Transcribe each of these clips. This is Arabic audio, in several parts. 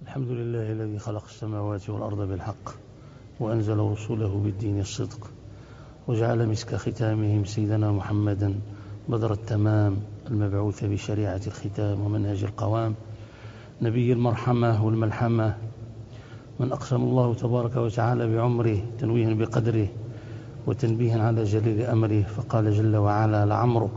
الحمد لله الذي خلق السماوات والأرض بالحق وأنزل رسوله بالدين الصدق وجعل مسك ختامهم سيدنا محمدا بدر التمام المبعوث بشريعة الختام ومنهج القوام نبي المرحمة والملحمة من أقسم الله تبارك وتعالى بعمره تنويها بقدره وتنبيها على جليل أمره فقال جل وعلا لعمرك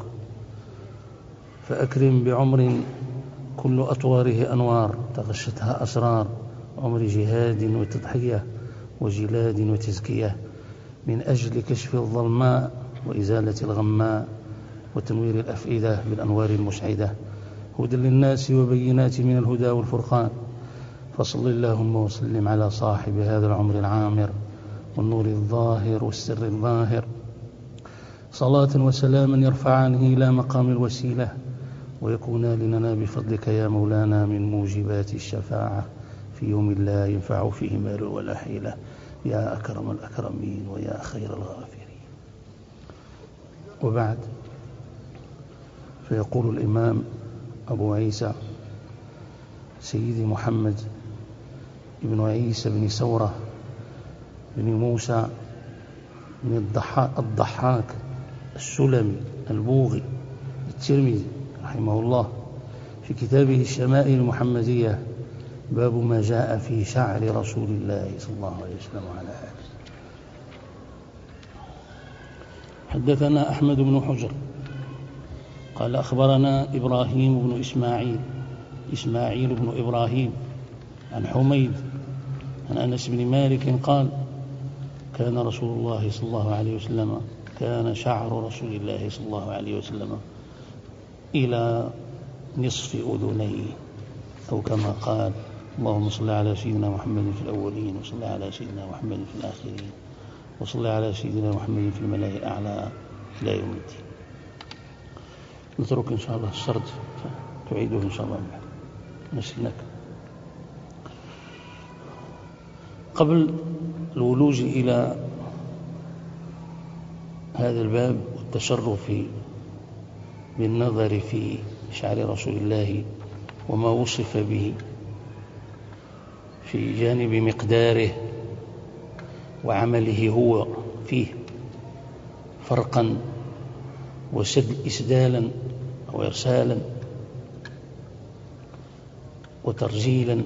فأكرم بعمر كل أطواره أنوار تغشتها أسرار عمر جهاد وتضحية وجلاد وتزكية من أجل كشف الظلماء وإزالة الغماء وتنوير الأفئدة بالأنوار المسعدة هدى للناس وبينات من الهدى والفرقان فصل اللهم وسلم على صاحب هذا العمر العامر والنور الظاهر والسر الظاهر صلاة وسلاما يرفعانه إلى مقام الوسيلة ويكونا لنا بفضلك يا مولانا من موجبات الشفاعة في يوم لا ينفع فيه مال ولا حيلة يا أكرم الأكرمين ويا خير الغافرين. وبعد، فيقول الإمام أبو عيسى سيدي محمد بن عيسى بن ثورة بن موسى بن الضحاك السلمي البوغي الترمذي رحمه الله في كتابه الشمائل المحمدية باب ما جاء في شعر رسول الله صلى الله عليه وسلم وعلى آله. حدثنا أحمد بن حجر قال أخبرنا إبراهيم بن إسماعيل بن إبراهيم عن حميد عن أنس بن مالك قال كان رسول الله صلى الله عليه وسلم كان شعر رسول الله صلى الله عليه وسلم إلى نصف أذنيه أو كما قال اللهم صل على سيدنا محمد في الأولين وصل على سيدنا محمد في الآخرين وصل على سيدنا محمد في الملأ الأعلى إلى يوم الدين. نترك إن شاء الله السرد تعيده إن شاء الله نسلك. قبل الولوج إلى هذا الباب والتشرف بالنظر في شعر رسول الله وما وصف به في جانب مقداره وعمله هو فيه فرقا وإسدالا أو إرسالا وترجيلا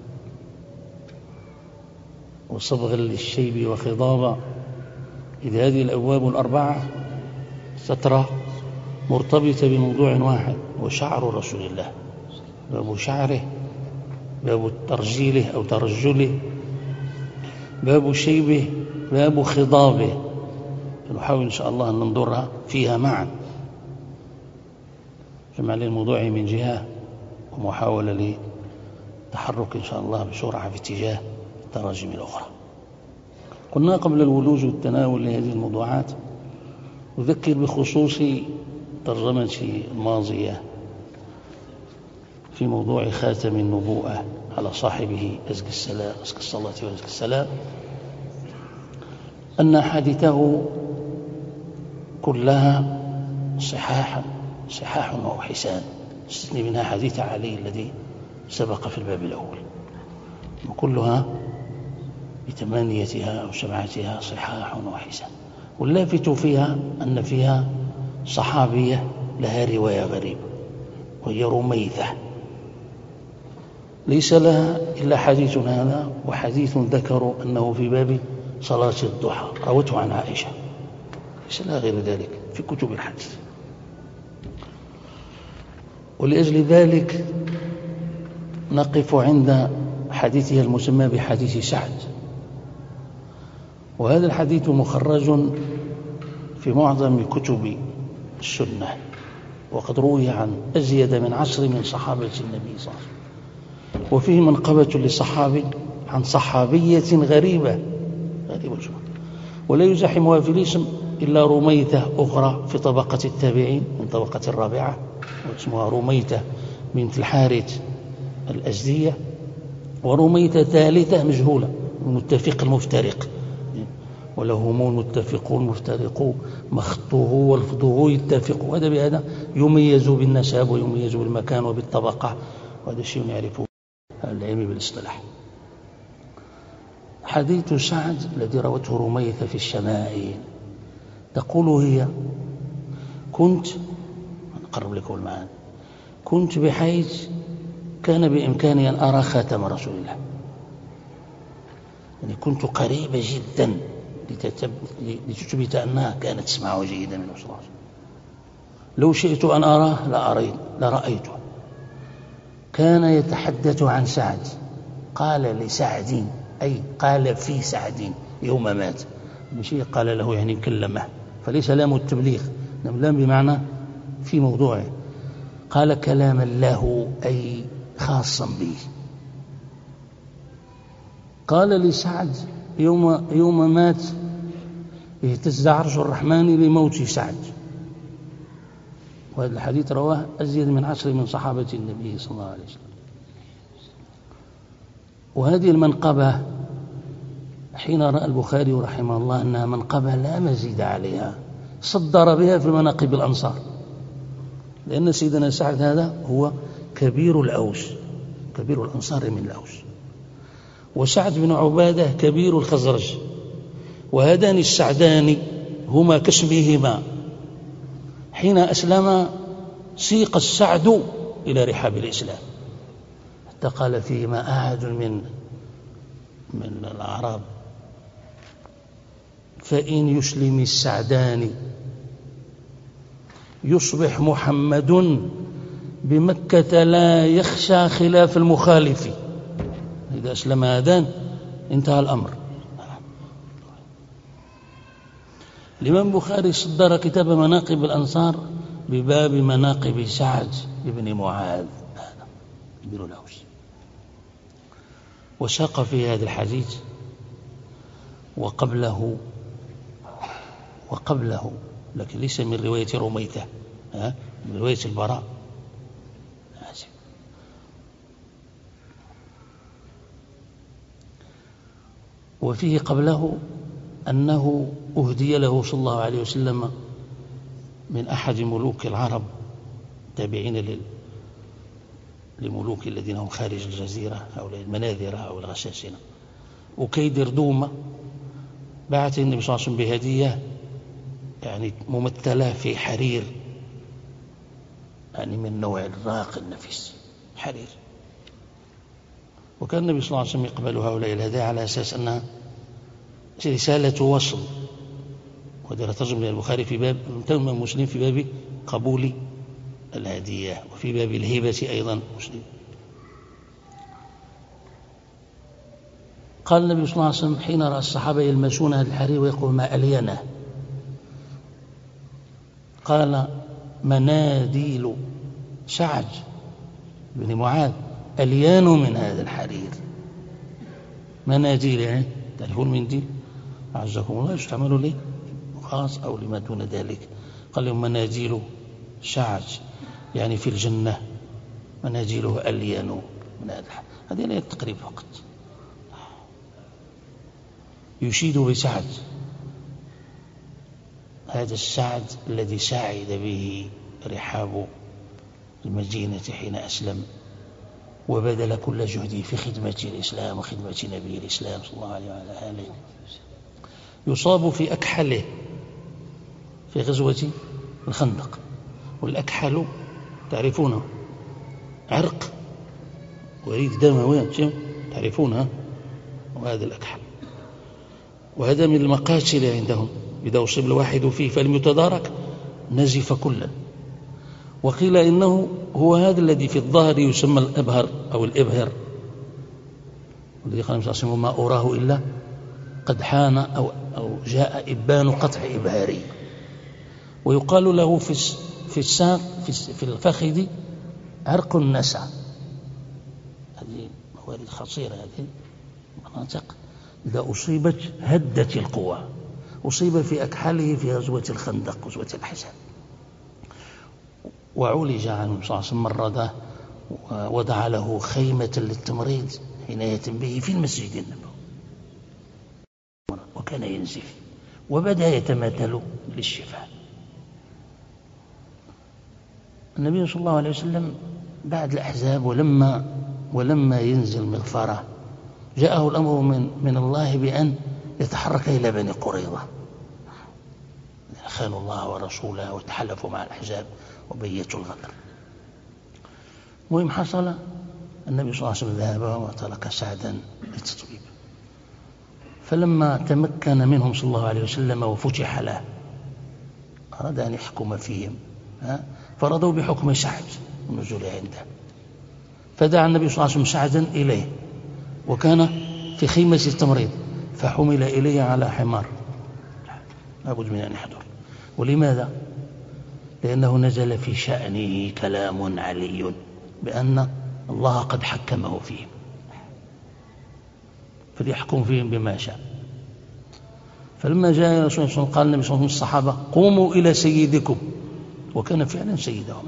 وصبغا للشيب وخضابا، إذ هذه الأبواب الأربعة سترى مرتبطة بموضوع واحد وشعر رسول الله، باب شعره، باب ترجيله أو ترجله، باب شيبه، باب خضابه. نحاول إن شاء الله أن ننظرها فيها معا، جمع للموضوع من جهة ومحاولة لتحرك إن شاء الله بسرعة في اتجاه التراجم الأخرى. قلنا قبل الولوج والتناول لهذه الموضوعات أذكر بخصوص ترجمتي الماضية في موضوع خاتم النبوءة على صاحبه أزكى الصلاة وأزكى السلام أن حديثه كلها صحاح وحسان، استثني منها حديث علي الذي سبق في الباب الأول، وكلها بثمانيتها أو سبعتها صحاح وحسان. واللافت فيها أن فيها صحابية لها رواية غريبة وهي رميثة ليس لها إلا حديث هذا وحديث ذكروا أنه في باب صلاة الضحى روته عن عائشة، ليس لها غير ذلك في كتب الحديث. ولأجل ذلك نقف عند حديثها المسمى بحديث سعد، وهذا الحديث مخرج في معظم كتب السنة وقد روي عن أزيد من 10 من صحابة النبي صلى الله عليه وسلم، وفيه منقبة لصحابي عن صحابية غريبة جدا ولا يزاحمها في الاسم إلا رميثة أخرى في طبقة التابعين من طبقة الرابعة واسمها رميثة بنت الحارث الأزدية، ورميثة ثالثة مجهولة المتفق المفترق، ولهم متفقون مفترقون مخطه ولفظه يتفق، وهذا بهذا يميز بالنسب ويميز بالمكان وبالطبقة، وهذا شيء يعرفه العلم بالاصطلاح. حديث سعد الذي روته رميثة في الشمائل، تقول هي: كنت، أقرب لكم المعنى، كنت بحيث كان بإمكاني أن أرى خاتم رسول الله، يعني كنت قريبة جدا لتثبت أنها كانت تسمعه جيدا من صلى الله عليه وسلم. لو شئت أن أراه لرأيته. كان يتحدث عن سعد، قال لسعد، أي قال في سعد يوم مات، ماشي قال له يعني كلمه، فليس لام التبليغ، لام بمعنى في موضوعه. قال كلاما له أي خاصا به. قال لسعد يوم مات: اهتز عرش الرحمن لموت سعد. وهذا الحديث رواه أزيد من 10 من صحابة النبي صلى الله عليه وسلم. وهذه المنقبة حين رأى البخاري رحمه الله أنها منقبة لا مزيد عليها، صدر بها في مناقب الأنصار، لأن سيدنا سعد هذا هو كبير الأوس، كبير الأنصار من الأوس، وسعد بن عبادة كبير الخزرج، وهذان السعدان هما كاسمهما. حين أسلم سيق السعد إلى رحاب الإسلام، حتى قال فيهما أحد من الأعراب: فإن يسلم السعدان يصبح محمد بمكة لا يخشى خلاف المخالف. إذا أسلم هذان انتهى الأمر. الإمام البخاري صدر كتاب مناقب الأنصار بباب مناقب سعد بن معاذ كبير الأوس، وساق في هذا الحديث وقبله لكن ليس من رواية رميثة، من رواية البراء. وفيه قبله أنه أهدي له صلى الله عليه وسلم من أحد ملوك العرب تابعين لملوك الذين هم خارج الجزيرة أو المناذرة أو الغساسنة، وكيدر دومة بعث النبي صلى الله عليه وسلم بهدية يعني ممثلة في حرير، يعني من نوع الراقي النفيس حرير. وكان النبي صلى الله عليه وسلم يقبل هؤلاء الهدايا على أساس أنها رسالة وصل. وهذا ترجم للبخاري في باب تم مسلم في باب قبول الهدية، وفي باب الهبة أيضا مسلم. قال النبي صلى الله عليه وسلم حين رأى الصحابة يلمسون هذا الحرير ويقول: ما ألينه؟ قال: مناديل سعد بن معاذ أليان من هذا الحرير. مناديل يعني تعرفون المنديل أعزكم الله يستعمل ليه خاص أو لما دون ذلك. قال لهم: مناديل سعد يعني في الجنة، مناديله أليان من هذا الحرير. هذه لا التقريب فقط، يشيد بسعد، هذا السعد الذي سعد به رحاب المدينة حين أسلم، وبذل كل جهده في خدمة الإسلام وخدمة نبي الإسلام صلى الله عليه وعلى آله. يصاب في أكحله في غزوة الخندق، والأكحل تعرفونه عرق وريد دموي تعرفونها، وهذا الأكحل، وهذا من المقاتل عندهم، إذا أصيب الواحد فيه فلم يتدارك نزف كلا. وقيل إنه هو هذا الذي في الظهر يسمى الأبهر أو الإبهر، الذي قال النبي صلى الله عليه وسلم: ما أراه إلا قد حان أو جاء إبان قطع إبهاري. ويقال له في الساق في الفخذ عرق النسع. هذه موارد خطيرة، هذه مناطق إذا أصيبت هدت القوى. أصيب في أكحله في غزوة الخندق، غزوة الأحزاب، وعولج عنه صلى الله عليه وسلم مرضه، ووضع له خيمة للتمريض عناية به في المسجد النبوي، وكان ينزف وبدأ يتماثل للشفاء. النبي صلى الله عليه وسلم بعد الأحزاب ولما ولما ينزل مغفرة جاءه الأمر من الله بأن يتحرك إلى بني قريظة، خانوا الله ورسوله وتحلفوا مع الأحزاب وبيتوا الغدر. المهم حصل النبي صلى الله عليه وسلم ذهب وترك سعدا للتطبيب، فلما تمكن منهم صلى الله عليه وسلم وفتح له أراد أن يحكم فيهم، فرضوا بحكم سعد والنزول عنده، فدعا النبي صلى الله عليه وسلم سعدا إليه، وكان في خيمة التمريض فحمل إليه على حمار، لابد من أن يحضر. ولماذا؟ لأنه نزل في شأنه كلام علي بأن الله قد حكمه فيهم فليحكم فيهم بما شاء. فلما جاء رسول الله قال النبي صلى الله عليه وسلم الصحابة قوموا إلى سيدكم، وكان فعلا سيدهم،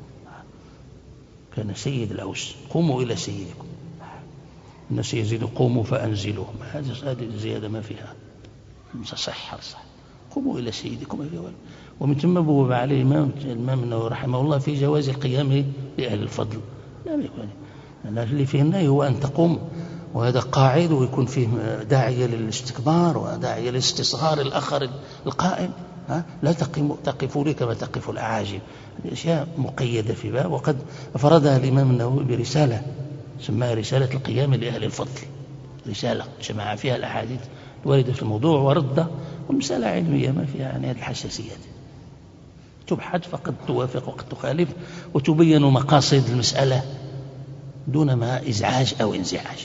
كان سيد الأوس، قوموا إلى سيدكم. الناس يزيد قوموا فأنزلوا، هذه الزيادة ما فيها صح. قوموا إلى سيدكم. ومن ثم بوب عليه الإمام النووي رحمه الله في جواز القيام لأهل الفضل، لا يكون اللي فيه النهي هو أن تقوم، وهذا قاعد، ويكون فيه داعية للاستكبار وداعية للاستصغار الآخر القائم. لا تقفوا لي كما تقف الأعاجم، الأشياء مقيدة في باب، وقد أفردها الإمام النووي برسالة سماها رسالة القيام لأهل الفضل، رسالة جمع فيها الأحاديث الواردة في الموضوع ورد، والمسألة علمية ما فيها يعني هذه الحساسيات، تبحث فقد توافق وقد تخالف، وتبين مقاصد المسألة دون ما إزعاج أو انزعاج.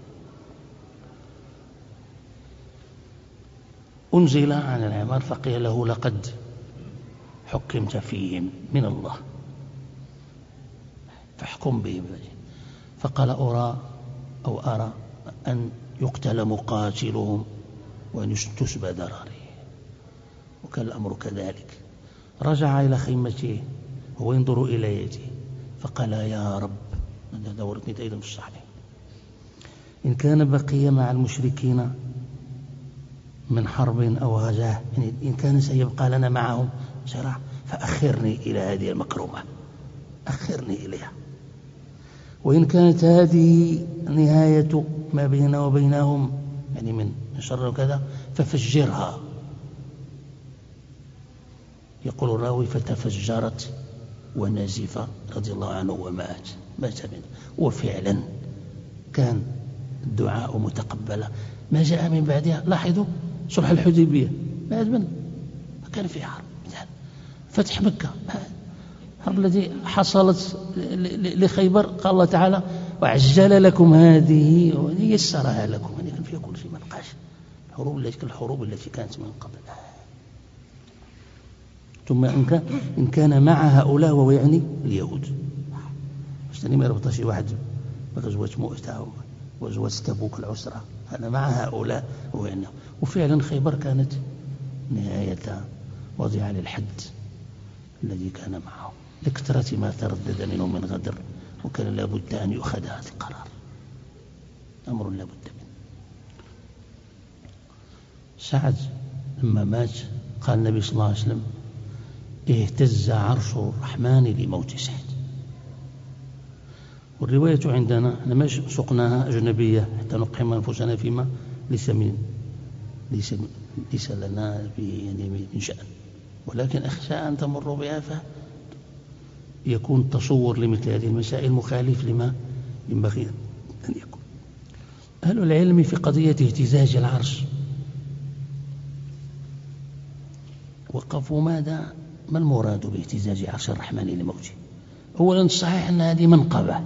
أنزل عن العمار فقيل له لقد حكمت فيهم من الله فاحكم بهم. فقال أرى أن يقتل مقاتلهم وأن تسبى ذراريه، وكان الأمر كذلك. رجع إلى خيمته وهو ينظر إلى يده فقال يا رب، دورتني أيضا في الصحيح، إن كان بقي مع المشركين من حرب أو غزاة، يعني إن كان سيبقى لنا معهم صراع، فأخرني إلى هذه المكرمة، أخرني إليها، وإن كانت هذه نهاية ما بيننا وبينهم يعني من شر وكذا ففجرها. يقول الراوي فتفجرت ونزف رضي الله عنه ومات، مات منه. وفعلا كان الدعاء متقبلا. ما جاء من بعدها، لاحظوا صلح الحديبية بعد من كان في حرب، فتح مكة، الحرب التي حصلت لخيبر، قال الله تعالى وعجل لكم هذه ويسرها لكم، يعني كان فيها كل شيء، ما نقاش الحروب التي كانت من قبل. ثم إن كان مع هؤلاء وهو يعني اليهود، مش ما يربط شيء واحد بغزوة مؤتة وغزوة تبوك العسرة، أنا مع هؤلاء هو يعني. وفعلا خيبر كانت نهاية وضع للحد الذي كان معه لكثرة ما تردد منه من غدر، وكان لابد أن يؤخذ هذا القرار، أمر لابد منه. سعد لما مات قال النبي صلى الله عليه وسلم اهتز عرش الرحمن لموت سعد. والرواية عندنا لما سقناها أجنبية حتى نقحم أنفسنا فيما ليس لنا يعني من شأن، ولكن أخشى أن تمر بها فيكون تصور لمثل هذه المسائل مخالف لما ينبغي أن يكون. أهل العلم في قضية اهتزاز العرش وقفوا ما المراد باهتزاز عرش الرحمن لموته؟ أولا الصحيح أن هذه منقبة،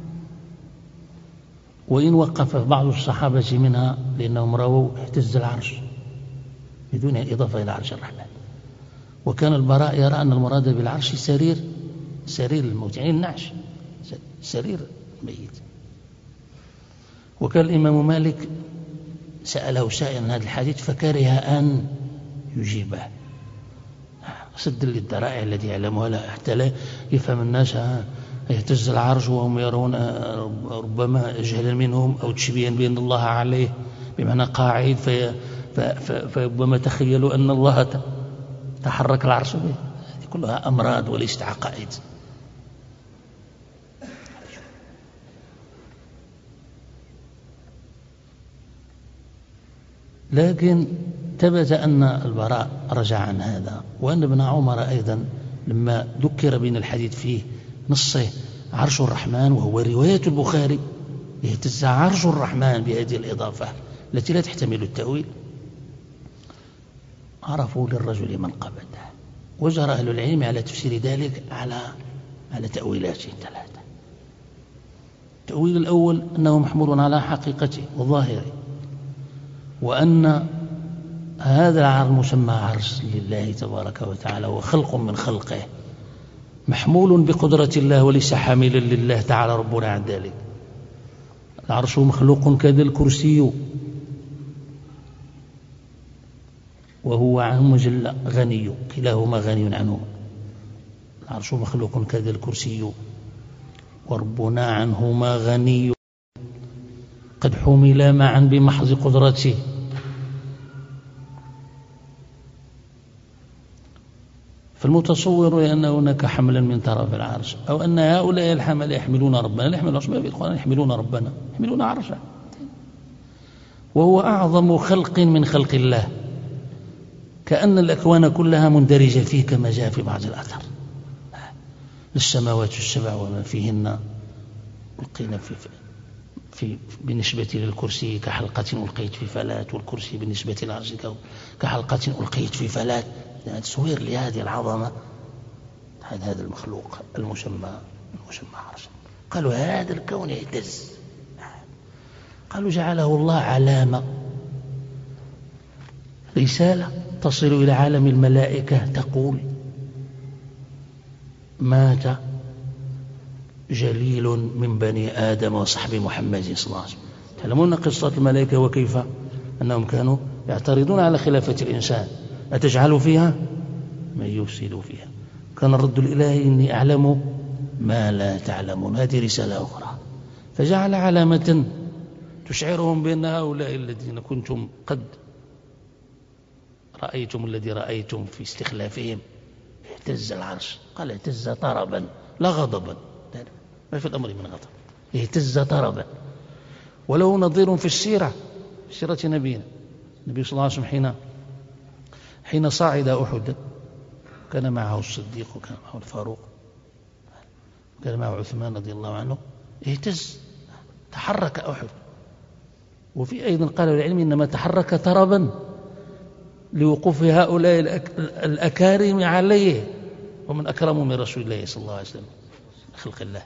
وإن وقف بعض الصحابة منها لأنهم رأوا اهتز العرش بدون إضافة إلى عرش الرحمن. وكان البراء يرى أن المراد بالعرش سرير الموت، يعني النعش، سرير الميت. وكان الإمام مالك سأله سائل عن هذا الحديث فكره أن يجيبه سد للذرائع التي يعلمها لا، حتى لا يفهم الناس يهتز العرش وهم يرون ربما جهلا منهم أو تشبيها بأن الله عليه بمعنى قاعد، فربما تخيلوا أن الله تحرك العرش به. هذه كلها أمراض وليست عقائد. لكن ثبت أن البراء رجع عن هذا، وأن ابن عمر أيضا لما ذكر بين الحديث فيه نصه عرش الرحمن، وهو رواية البخاري، يهتز عرش الرحمن بهذه الإضافة التي لا تحتمل التأويل، عرفوا للرجل من قبضه. وجرى أهل العلم على تفسير ذلك على تأويلات ثلاثة. التأويل الأول أنه محمول على حقيقته وظاهره، وأن هذا العرش المسمى عرش لله تبارك وتعالى وخلق من خلقه، محمول بقدرة الله وليس حاملا لله تعالى ربنا عن ذلك. العرش مخلوق كذا الكرسي، وهو عنه جل غني، كلاهما غني عنه. العرش مخلوق كذا الكرسي، وربنا عنهما غني، قد حملا معا بمحض قدرته. فالمتصور أن هناك حملا من طرف العرش، أو أن هؤلاء الحمل يحملون ربنا، لا يحملون عرش، ما في القرآن يحملون ربنا، يحملون عرشه، وهو أعظم خلق من خلق الله، كأن الأكوان كلها مندرجة فيه كما جاء في بعض الأثر. السماوات السبع وما فيهن ألقينا بالنسبة للكرسي كحلقة ألقيت في فلاة، والكرسي بالنسبة للعرش كحلقة ألقيت في فلاة. يعني تصوير لهذه العظمة هذا المخلوق المسمى عرشا. قالوا هذا الكون يهتز، قالوا جعله الله علامة، رسالة تصل إلى عالم الملائكة تقول مات جليل من بني آدم وصحب محمد صلى الله عليه وسلم. تعلمون قصة الملائكة وكيف أنهم كانوا يعترضون على خلافة الإنسان، أتجعل فيها من يفسد فيها. كان الرد الإلهي إني أعلم ما لا تعلمون، هذه رسالة أخرى. فجعل علامة تشعرهم بأن هؤلاء الذين كنتم قد رأيتم الذي رأيتم في استخلافهم. اهتز العرش، قال اهتز طربا لا غضبا، ما في الأمر من غضب، اهتز طربا. وله نظير في السيرة، سيرة نبينا النبي صلى الله عليه وسلم حين صعد أحد، كان معه الصديق وكان معه الفاروق، كان معه عثمان رضي الله عنه، اهتز، تحرك أحد. وفي أيضا قالوا العلم إنما تحرك طربا لوقوف هؤلاء الأكارم عليه، ومن أكرموا من رسول الله صلى الله عليه وسلم خلق الله.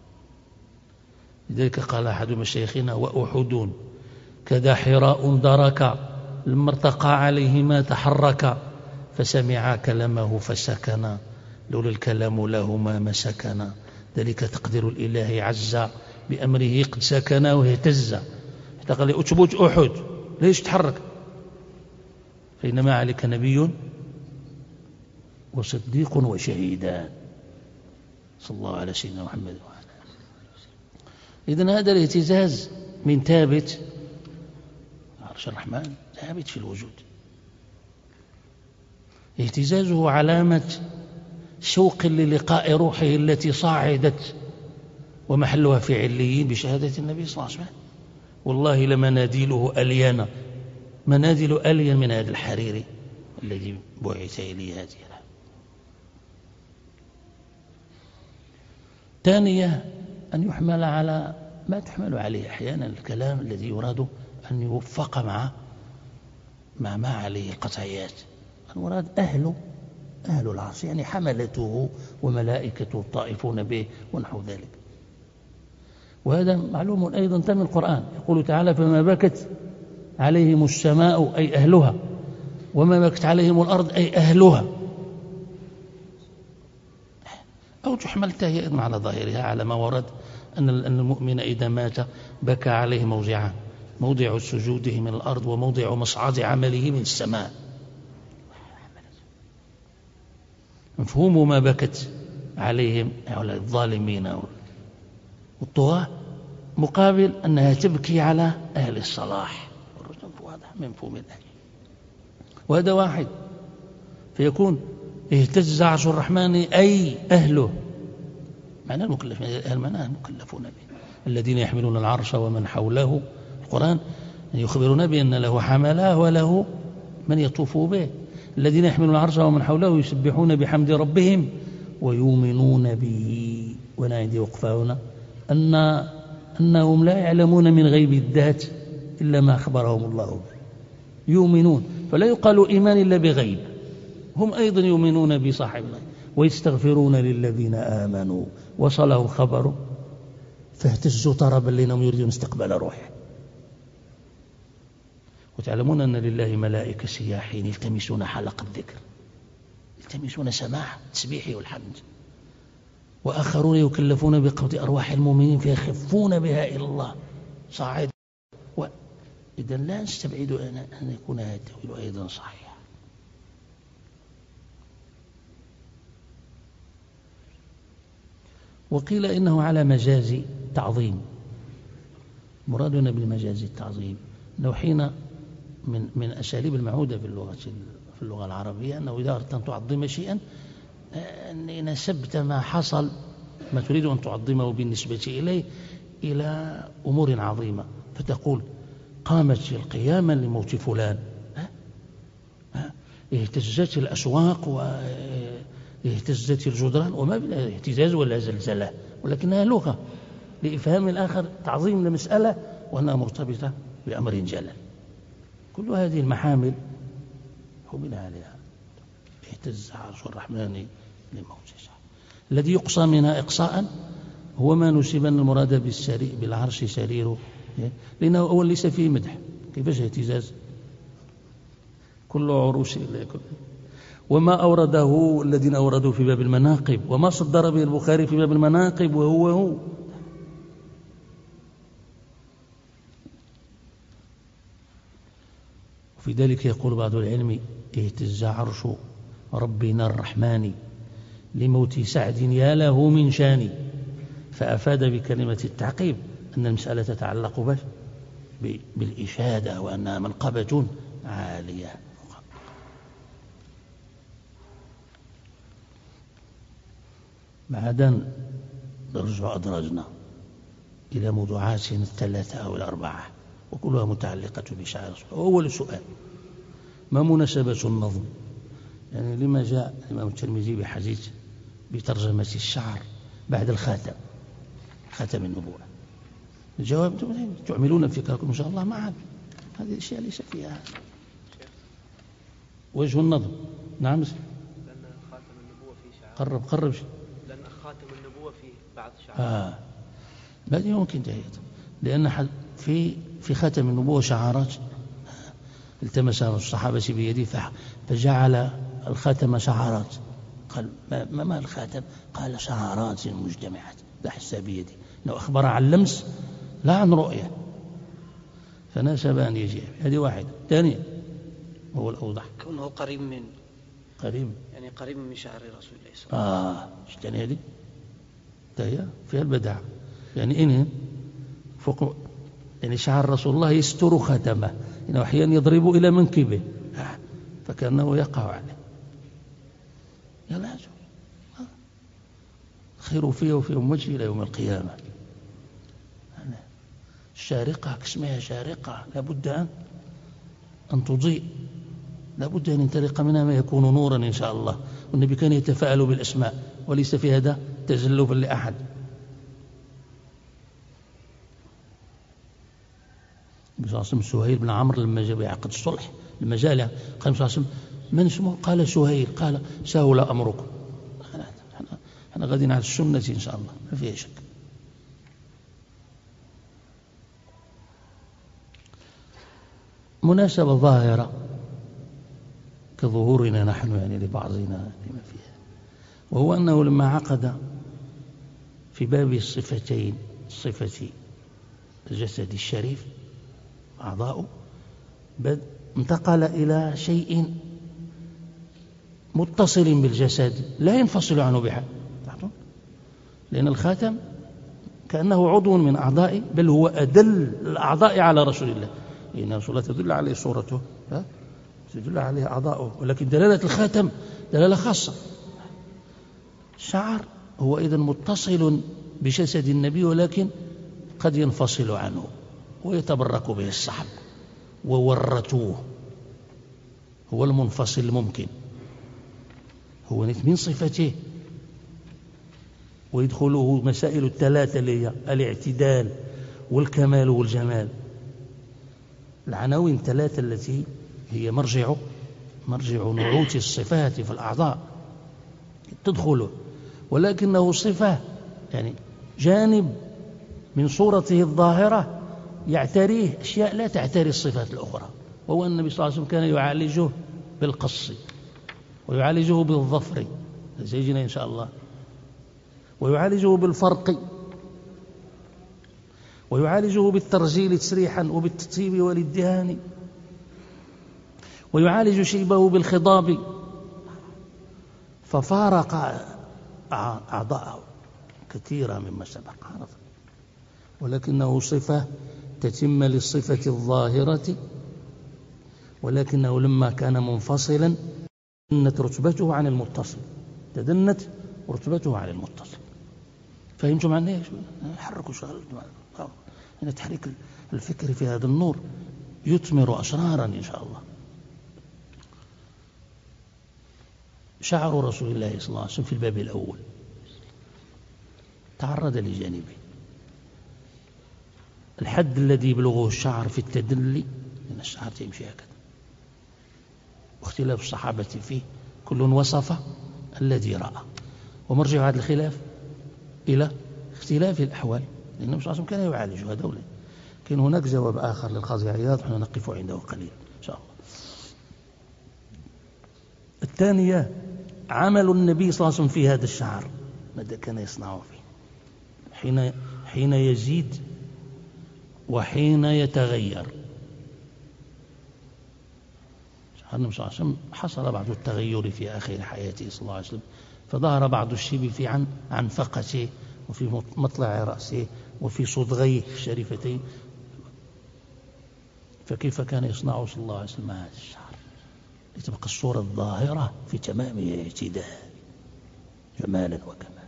لذلك قال أحد مشايخنا وأحد كذا حراء درك، لما ارتقى عليه ما تحرك، فسمع كلامه فسكنا، لولا الكلام لهما ما سكنا، ذلك تقدير الإله عز بأمره قد سكنا واهتز. حتى قال أثبت أحد، ليش تحرك؟ فإنما عليك نبي وصديق وشهيدان، صلى الله على سيدنا محمد وعلى آله. إذن هذا الاهتزاز من ثابت عرش الرحمن، ثابت في الوجود. اهتزازه علامة شوق للقاء روحه التي صاعدت ومحلها في عليين بشهادة النبي صلى الله عليه وسلم. والله لمناديله ألين، منادل ألين من هذا الحرير الذي بعث إليه هذه الآية. ثانية أن يحمل على ما تحمل عليه أحيانا الكلام الذي يراد أن يوفق مع ما عليه القطعيات. المراد أهل العرش، يعني حملته وملائكته الطائفون به ونحو ذلك. وهذا معلوم أيضا من القرآن، يقول تعالى فما بكت عليهم السماء أي أهلها، وما بكت عليهم الأرض أي أهلها. أو تحمل تهيئا على ظاهرها على ما ورد أن المؤمن إذا مات بكى عليه موضعان، موضع سجوده من الأرض وموضع مصعد عمله من السماء. مفهوم ما بكت عليهم الظالمين والطغاة مقابل أنها تبكي على أهل الصلاح، واضح من مفهوم الآية. وهذا واحد، فيكون اهتز عرش الرحمن أي أهله، معنى المكلفين، معناه المكلفون به الذين يحملون العرش ومن حوله. القرآن يخبرنا بأن له حملة وله من يطوف به، الذين يحملون العرش ومن حوله يسبحون بحمد ربهم ويؤمنون به. وأنا عندي وقفة هنا أنهم لا يعلمون من غيب الذات إلا ما أخبرهم الله به، يؤمنون، فلا يقال إيمان إلا بغيب، هم أيضا يؤمنون بصاحب الله ويستغفرون للذين آمنوا وصلهم خبر فاهتزوا طربا لأنهم يريدون استقبال روح. وتعلمون أن لله ملائكة سياحين يلتمسون حلق الذكر، يلتمسون سماع التسبيح والحمد، وآخرون يكلفون بقبض أرواح المؤمنين فيخفون بها إلى الله صاعد. إذن لا نستبعد أن يكون هذا التأويل أيضا صحيح. وقيل إنه على مجاز تعظيم. مرادنا بالمجاز التعظيم أنه حين من أساليب المعهودة في اللغة العربية أنه إذا أردت أن تعظم شيئا أن نسبت ما حصل ما تريد أن تعظمه بالنسبة إليه إلى أمور عظيمة، فتقول قامت القيامة لموت فلان، اهتزت الأسواق واهتزت الجدران، وما بلا اهتزاز ولا زلزلة، ولكنها لغة لإفهام الآخر تعظيم المسألة وأنها مرتبطة بأمر جلل. كل هذه المحامل حمل عليها. اهتز عرش الرحمن لموته. الذي يقصى منها إقصاء هو ما نسب أن المراد بالعرش سريره، لأنه أول ليس فيه مدح، كيفاش اهتزاز؟ كل عروش وما أورده الذين أوردوا في باب المناقب وما صدر به البخاري في باب المناقب وهو في ذلك يقول بعض العلم اهتز عرش ربنا الرحمن لموت سعد يا له من شان، فأفاد بكلمة التعقيب أن المسألة تتعلق بالإشادة وأنها منقبة عالية. بعد نرجع أدرجنا إلى موضوعات 3 أو 4 وكلها متعلقة بشعائر. أول سؤال: ما مناسبة النظم؟ يعني لما جاء الإمام الترمذي بحديث بترجمة الشعر بعد الخاتم، خاتم النبوة؟ الجواب: تعملون فكركم إن شاء الله معا، هذه الأشياء ليس فيها وجه النظم. نعم، لأن خاتم النبوة فيه شعر. قرب. لأن خاتم النبوة فيه بعض شعر. بعد يمكن تهيئ، لأن في خاتم النبوة شعارات التمسها الصحابة بيده فجعل الخاتم شعارات. قال: ما الخاتم؟ قال: شعارات مجتمعات بحث بيدي، لو أخبر عن لمس لا عن رؤية، فناسب أن يجي. هذه واحدة. ثانيا هو الأوضح كونه قريب من يعني قريب من شعر رسول الله صلى الله عليه وسلم. اشتني هذه هي فيها البدع، يعني إنه فوق، يعني شعر رسول الله يستر خاتمه، إنه أحيانا يضرب إلى منكبه فكأنه يقع عليه. يلا خير فيه وفي أمته إلى يوم القيامة. الشارقة اسمها شارقة، لابد أن تضيء، لابد أن ينطلق منها ما يكون نورا إن شاء الله. والنبي كان يتفاءل بالأسماء وليس في هذا تزلفا لأحد. النبي صلى الله عليه وسلم سهيل بن عمرو لما جاء بعقد الصلح، لما جاء له قال صلى الله عليه وسلم: من اسمه؟ قال: سهيل. قال: سهل أمركم. احنا غاديين على السنة إن شاء الله، ما فيها شك. مناسبة ظاهرة كظهورنا نحن يعني لبعضنا لما فيها، وهو أنه لما عقد في باب الصفتين، صفة الجسد الشريف أعضاؤه، انتقل إلى شيء متصل بالجسد لا ينفصل عنه بحال، لأن الخاتم كأنه عضو من أعضائه، بل هو أدل الأعضاء على رسول الله. إن رسول الله تدل عليه صورته، تدل عليه أعضاؤه، ولكن دلالة الخاتم دلالة خاصة. الشعر هو إذن متصل بجسد النبي، ولكن قد ينفصل عنه ويتبرك به الصحب وورتوه، هو المنفصل الممكن، هو من صفته، ويدخله مسائل الثلاثة اللي هي الاعتدال والكمال والجمال، العناوين الثلاثة التي هي مرجع نعوت الصفات في الأعضاء تدخله، ولكنه صفة يعني جانب من صورته الظاهرة يعتريه أشياء لا تعتري الصفات الأخرى، وهو أن النبي صلى الله عليه وسلم كان يعالجه بالقص، ويعالجه بالظفر سيجينا إن شاء الله، ويعالجه بالفرق، ويعالجه بالترجيل تسريحا وبالتطيب والادهان، ويعالج شيبه بالخضاب، ففارق أعضاءه كثيرا مما سبق، ولكنه صفة تتم للصفة الظاهرة، ولكنه لما كان منفصلا تدنت رتبته عن المتصل، تدنت رتبته عن المتصل. فهمتم عني ايش؟ حركوا شغل هنا، تحريك الفكر في هذا النور يثمر أسرارا إن شاء الله. شعر رسول الله صلى الله عليه وسلم في الباب الأول تعرض لجانبه، الحد الذي يبلغه الشعر في التدلي، لأن الشعر يمشي هكذا، واختلاف الصحابة فيه، كل وصف الذي رأى، ومرجع هذا الخلاف إلى اختلاف الأحوال، لأن النبي صلى الله عليه وسلم كان يعالج هذا ولا. لكن هناك جواب آخر للقاضي عياض نحن نقف عنده قليلا إن شاء الله. الثانية عمل النبي صلى الله عليه وسلم في هذا الشعر، ماذا كان يصنع فيه حين يزيد وحين يتغير. شعر النبي صلى الله عليه وسلم حصل بعض التغير في آخر حياته صلى الله عليه وسلم، فظهر بعض الشيب في عنفقته وفي مطلع رأسه وفي صدغيه الشريفتين، فكيف كان يصنع صلى الله عليه وسلم هذا الشعر لتبقى الصورة الظاهرة في تمام اعتدال جمالا وكمالا.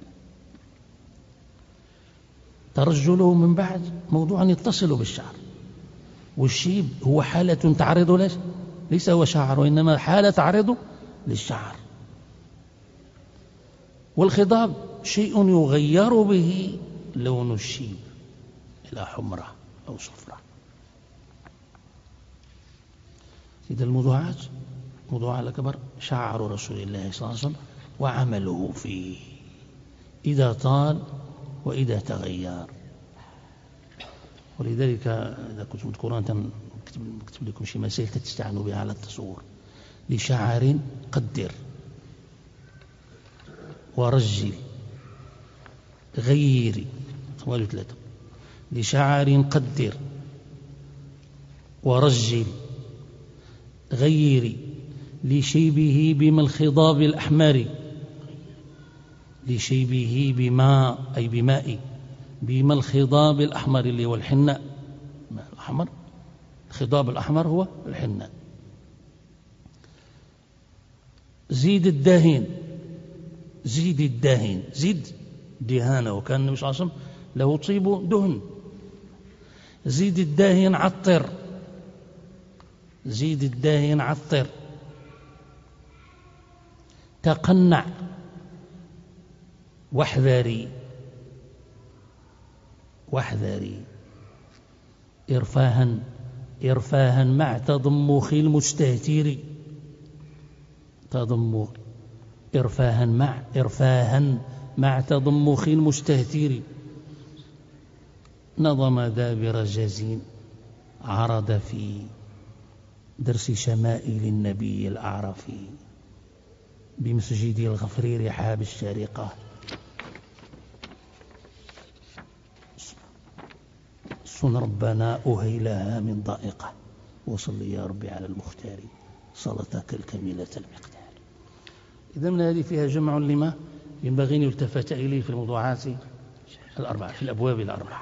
ترجله من بعد موضوع يتصل بالشعر، والشيب هو حالة تعرض ليس هو شعر، وإنما حالة تعرض للشعر. والخضاب شيء يغير به لون الشيب إلى حمرة أو صفرة. إذا الموضوعات موضوع الأكبر شعر رسول الله صلى الله عليه وسلم وعمله فيه إذا طال وإذا تغير. ولذلك إذا كنتم تذكرون نكتب لكم شي مسائل تستعنوا بها على التصور. لشعر قدر ورجل غيري، ثلاثة. لشعر قدر ورجل غيري لشيبه بما الخضاب الأحمر، لشيبه بما أي بماء، بما الخضاب الأحمر اللي هو الحناء، الأحمر، الخضاب الأحمر هو الحناء. زيد الدهين، زيد الدهين، زيد دهانه، وكان النبي صلى الله عليه وسلم له طيب دهن. زيد الدهين عطر، زيد الدهين عطر. تقنع واحذري، واحذري إرفاها مع تضمخ المستهتر، تضمخ إرفاها مع تضمخ المستهتر. نظم دابر جزين عرض في درس شمائل النبي الأعرف، بمسجد الغفر رحاب الشارقة. صن ربنا أهيلها من ضائقة، وصل يا ربي على المختار صلتك الكاملة المقدار. إذا من هذه فيها جمع لما ينبغي أن يلتفت إليه في الموضوعات الأربعة، في الأبواب الأربعة.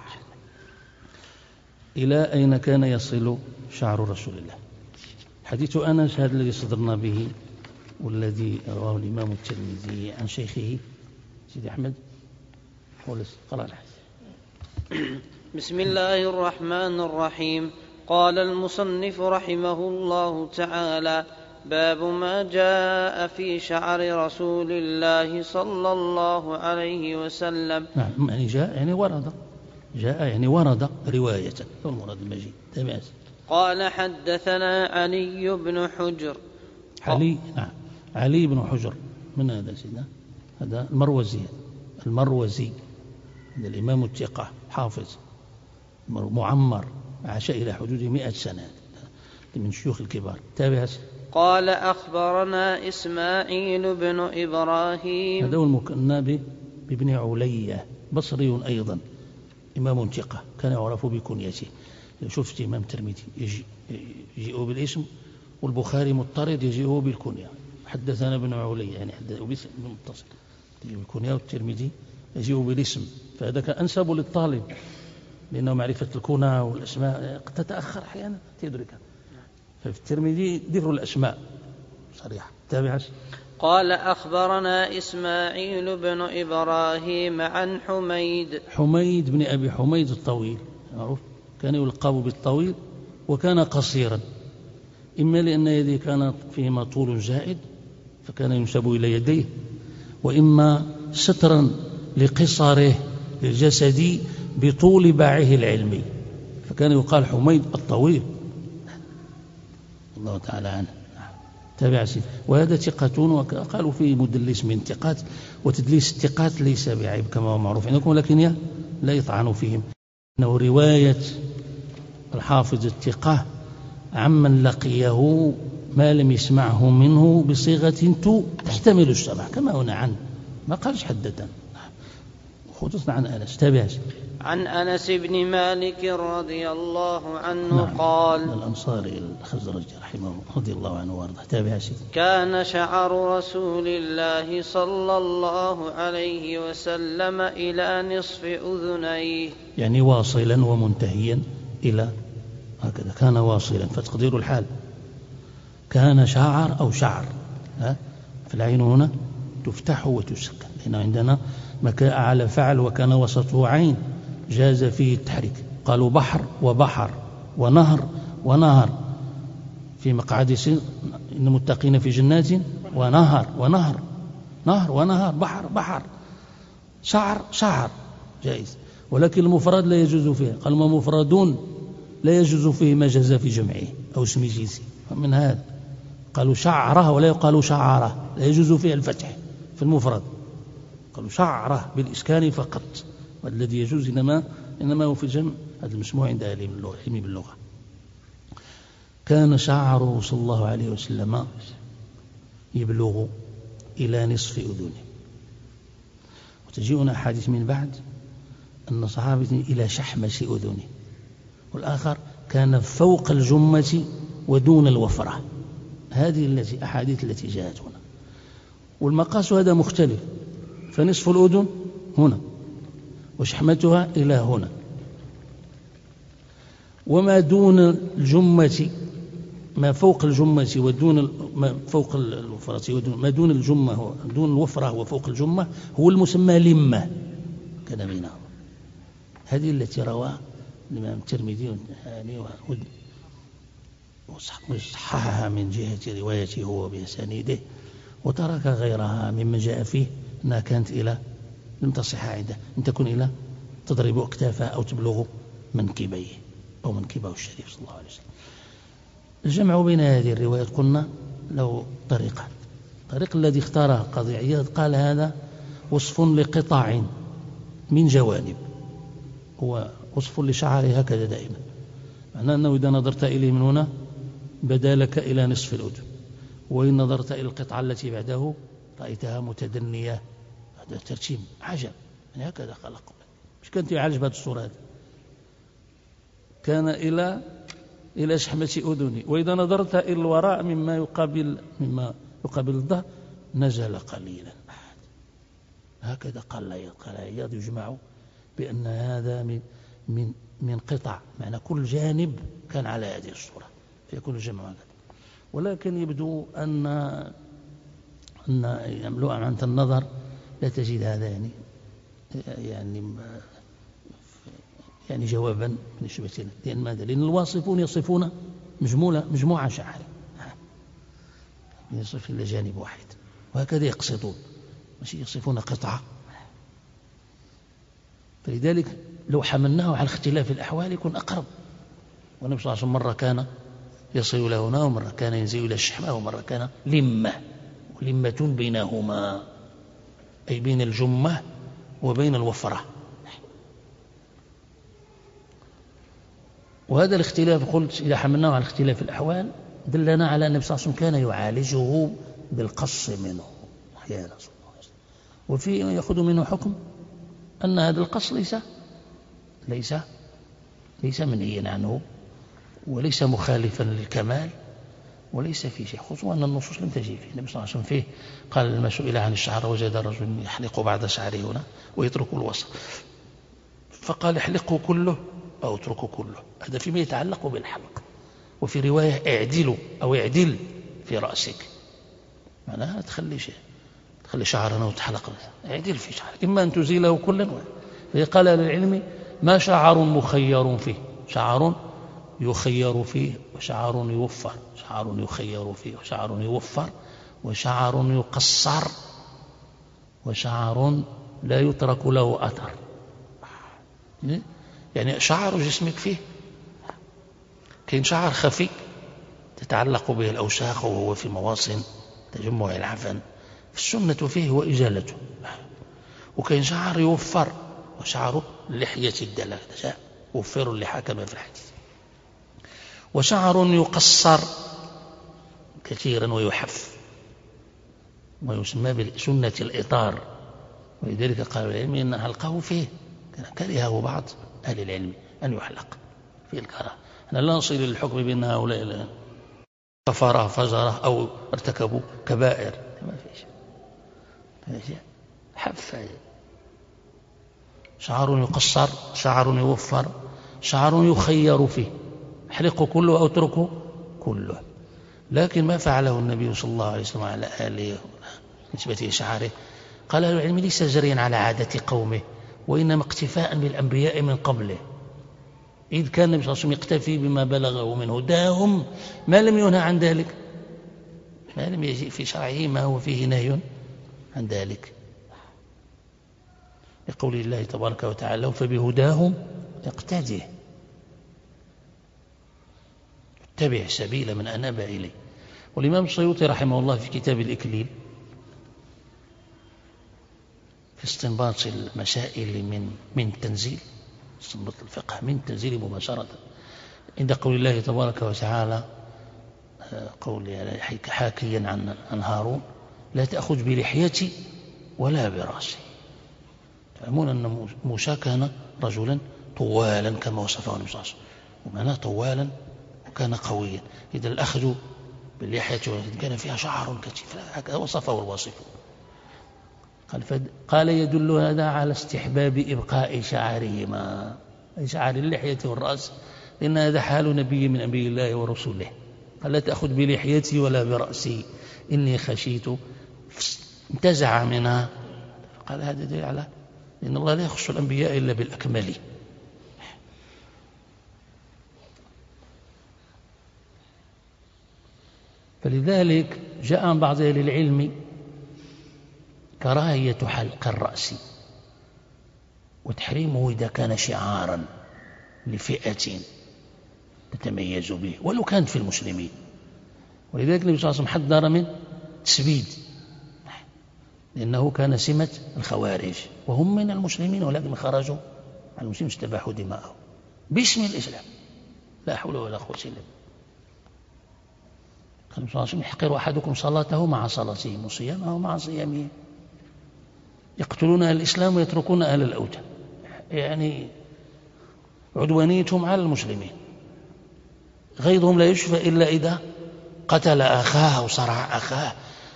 إلى أين كان يصل شعر رسول الله؟ حديث أنس هذا الذي صدرنا به والذي رواه الإمام الترمذي عن شيخه سيدي أحمد. قرأ الحديث. بسم الله الرحمن الرحيم. قال المصنف رحمه الله تعالى: باب ما جاء في شعر رسول الله صلى الله عليه وسلم. نعم، يعني جاء يعني ورد، جاء يعني ورد رواية، والمراد المجيء. تمام. قال حدثنا علي بن حجر. نعم، علي بن حجر. من هذا سيدنا؟ هذا المروزي هذا الإمام الثقة حافظ معمر، عاش إلى حدود 100 سنة، من شيوخ الكبار. تابع. قال أخبرنا إسماعيل بن إبراهيم. هذا هو المكنى بابن علية، بصري أيضا، إمام ثقة، كان يعرف بكنيته. شفت إمام الترمذي يجيء بالاسم، والبخاري مضطرد يجيء بالكنية. حدثنا ابن علية يعني حدث باسم متصل بالكنية، والترمذي يجيء بالاسم، فهذا كان أنسب للطالب، لأنه معرفة الكنى والأسماء قد تتأخر أحيانا تدركها، ففي الترمذي ذكر الأسماء صريحة. تابع. قال أخبرنا إسماعيل بن إبراهيم عن حميد بن أبي حميد الطويل، معروف، كان يلقب بالطويل، وكان قصيرا، إما لأن يديه كانت فيهما طول زائد فكان ينسب إلى يديه، وإما سترا لقصره الجسدي بطول باعه العلمي، فكان يقال حميد الطويل، الله تعالى عنه. تابع سيد. وهذا ثقة، وقالوا فيه مدلس من ثقات، وتدليس الثقات ليس بعيب كما هو معروف عندكم، ولكن لا يطعن فيهم، إنه رواية الحافظ الثقة عمن لقيه ما لم يسمعه منه بصيغة تحتمل السمع، كما هنا عنه ما قالش حدثنا، خصوصا عن أنس. تابع. عن أنس بن مالك رضي الله عنه قال: الأنصاري الخزرجي رحمه الله رضي الله عنه وارضاه. تابع. كان شعر رسول الله صلى الله عليه وسلم إلى نصف أذنيه، يعني واصلا ومنتهيا إلى هكذا، كان واصلا، فتقدير الحال كان شعر أو شعر، فالعين هنا تفتح وتسكن، لأن عندنا مكان على فعل وكان وسطه عين جاز فيه التحريك. قالوا بحر وبحر ونهر ونهر، في مقعد إن المتقين في جنات ونهر ونهر، نهر ونهر، بحر بحر، شعر شعر جائز، ولكن المفرد لا يجوز فيه. قالوا ما مفردون لا يجوز فيه ما جاز في جمعه أو اسم جنسه، من هذا قالوا شعره ولا يقالوا شعره، لا يجوز فيه الفتح في المفرد، قالوا شعره بالإسكان فقط، والذي يجوز إنما هو في الجمع. هذا المسموع عند أهل العلم باللغة. كان شعره صلى الله عليه وسلم يبلغ إلى نصف أذنه، وتجيئنا حديث من بعد أن صحابة إلى شحمة أذنه، والآخر كان فوق الجمة ودون الوفرة. هذه التي أحاديث التي جاءت هنا، والمقاس هذا مختلف، فنصف الأذن هنا وشحمتها إلى هنا، وما دون الجمة، ما فوق الجمة ودون ما فوق الوفرة ودون ما دون الجمة دون الوفرة وفوق الجمة هو المسمى لمة، كذا بينهم. هذه التي روى الإمام الترمذي يعني وصححها من جهة روايته هو بأسانيده، وترك غيرها مما جاء فيه أنها كانت إلى لم تصح عنده أن تكون إلى تضرب أكتافها أو تبلغ منكبيه أو منكبه الشريف صلى الله عليه وسلم. الجمع بين هذه الروايات قلنا له طريقة. الطريق الذي اختاره قاضي عياض قال هذا وصف لقطع من جوانب، هو وصف لشعره هكذا دائما، معناه أنه إذا نظرت إليه من هنا بدا لك إلى نصف الأذن، وإن نظرت إلى القطعة التي بعده رأيتها متدنية. هذا ترتيب عجب، يعني هكذا خلق، مش كانت يعالج بهذه الصورة هذه. كان إلى شحمة أذنه، وإذا نظرت إلى الوراء مما يقابل الظهر نزل قليلا. هكذا قال عياض يجمع بأن هذا من قطع، معنى كل جانب كان على هذه الصورة، فيكون الجمع هكذا. ولكن يبدو أن يملؤ عن النظر لا تجد هذا يعني يعني جوابا بالنسبة لنا. لأن ماذا؟ لأن الواصفون يصفون مجموعة شعر، يصف إلا جانب واحد، وهكذا يقصدون، ماشي يصفون قطعة. فلذلك لو حملناه على اختلاف الأحوال يكون أقرب. والنبي صلى الله عليه وسلم مرة كان يصل إلى هنا، ومرة كان ينزل إلى الشحمة، ومرة كان لمة، ولمة بينهما، أي بين الجمة وبين الوفرة. وهذا الاختلاف قلت إذا حملناه على اختلاف الأحوال دلنا على أن النبي صلى الله عليه وسلم كان يعالجه بالقص منه أحيانا، وفي يأخذ منه حكم أن هذا القص ليس منهيا عنه، وليس مخالفا للكمال، وليس فيه شيء، خصوصا أن النصوص لم تجي فيه. النبي صلى الله عليه وسلم فيه قال لما سئل عن الشعر وجد رجل يحلق بعض شعره هنا ويترك الوسط، فقال احلقوا كله أو اتركوا كله، هذا فيما يتعلق بالحلق. وفي رواية اعدل في رأسك، معناها تخلي شعرنا وتحلق، اعدل في شعرك، إما أن تزيله كلا. فقال للعلم ما شعر مخير فيه، شعر يخير فيه، وشعر يوفر، شعر يخير فيه، وشعر يوفر، وشعر يقصر، وشعر لا يترك له أثر. يعني شعر جسمك فيه كاين شعر خفي تتعلق به الأوساخ وهو في مواصن تجمع العفن، السنة فيه وإزالته. وكاين شعر يوفر، وشعر لحية الدلال جاء وفر اللحى كما في الحديث. وشعر يقصر كثيرا ويحف، ويسمى بسنة الإطار، ولذلك قالوا العلم إن حلقه فيه كرهه بعض أهل العلم أن يحلق في الكراهة. أنا لا نصل للحكم بأن هؤلاء كفروا فجرة أو ارتكبوا كبائر، ما فيش حف. شعر يقصر، شعر يوفر، شعر يخير فيه، احلقوا كله أو اتركوا كله. لكن ما فعله النبي صلى الله عليه وسلم على آله نسبة شعره، قال أهل العلم ليس جريا على عادة قومه، وإنما اقتفاء بالأنبياء من قبله، إذ كان النبي صلى الله عليه وسلم يقتفي بما بلغه من هداهم ما لم ينهى عن ذلك، ما لم يجيء في شرعه ما هو فيه نهي عن ذلك، لقول الله تبارك وتعالى فبهداهم اقتدي، اتبع سبيل من أناب إليه. والإمام السيوطي رحمه الله في كتاب الإكليل في استنباط المسائل من تنزيل، استنباط الفقه من تنزيل مباشرة، عند قول الله تبارك وتعالى قول حاكيا عن هارون لا تأخذ بلحيتي ولا برأسي. تعلمون أن موسى كان رجلا طوالا كما وصفه النبي صلى الله عليه وسلم، ومعناه طوالا وكان قويا، إذا الأخذ باللحية كان فيها شعر كثيف، هكذا وصفه الواصف. قال يدل هذا على استحباب إبقاء شعرهما، أي شعر اللحية والرأس، لأن هذا حال نبي من أنبياء الله ورسوله. قال لا تأخذ بلحيتي ولا برأسي إني خشيت، انتزع منها. قال هذا دليل على إن الله لا يخص الأنبياء إلا بالأكمل. فلذلك جاء عن بعض أهل العلم كراهية حلق الرأس وتحريمه إذا كان شعارا لفئة تتميز به ولو كانت في المسلمين. ولذلك النبي صلى الله عليه وسلم حذر من تسبيد، لأنه كان سمة الخوارج وهم من المسلمين ولكن خرجوا عن المسلمين استباحوا دماءهم باسم الإسلام، لا حول ولا قوة إلا بالله. قال النبي صلى الله عليه وسلم يحقر أحدكم صلاته مع صلاتهم وصيامه مع صيامهم، يقتلون أهل الإسلام ويتركون أهل الأوثان، يعني عدوانيتهم على المسلمين، غيظهم لا يشفى إلا إذا قتل أخاه وصرع أخاه،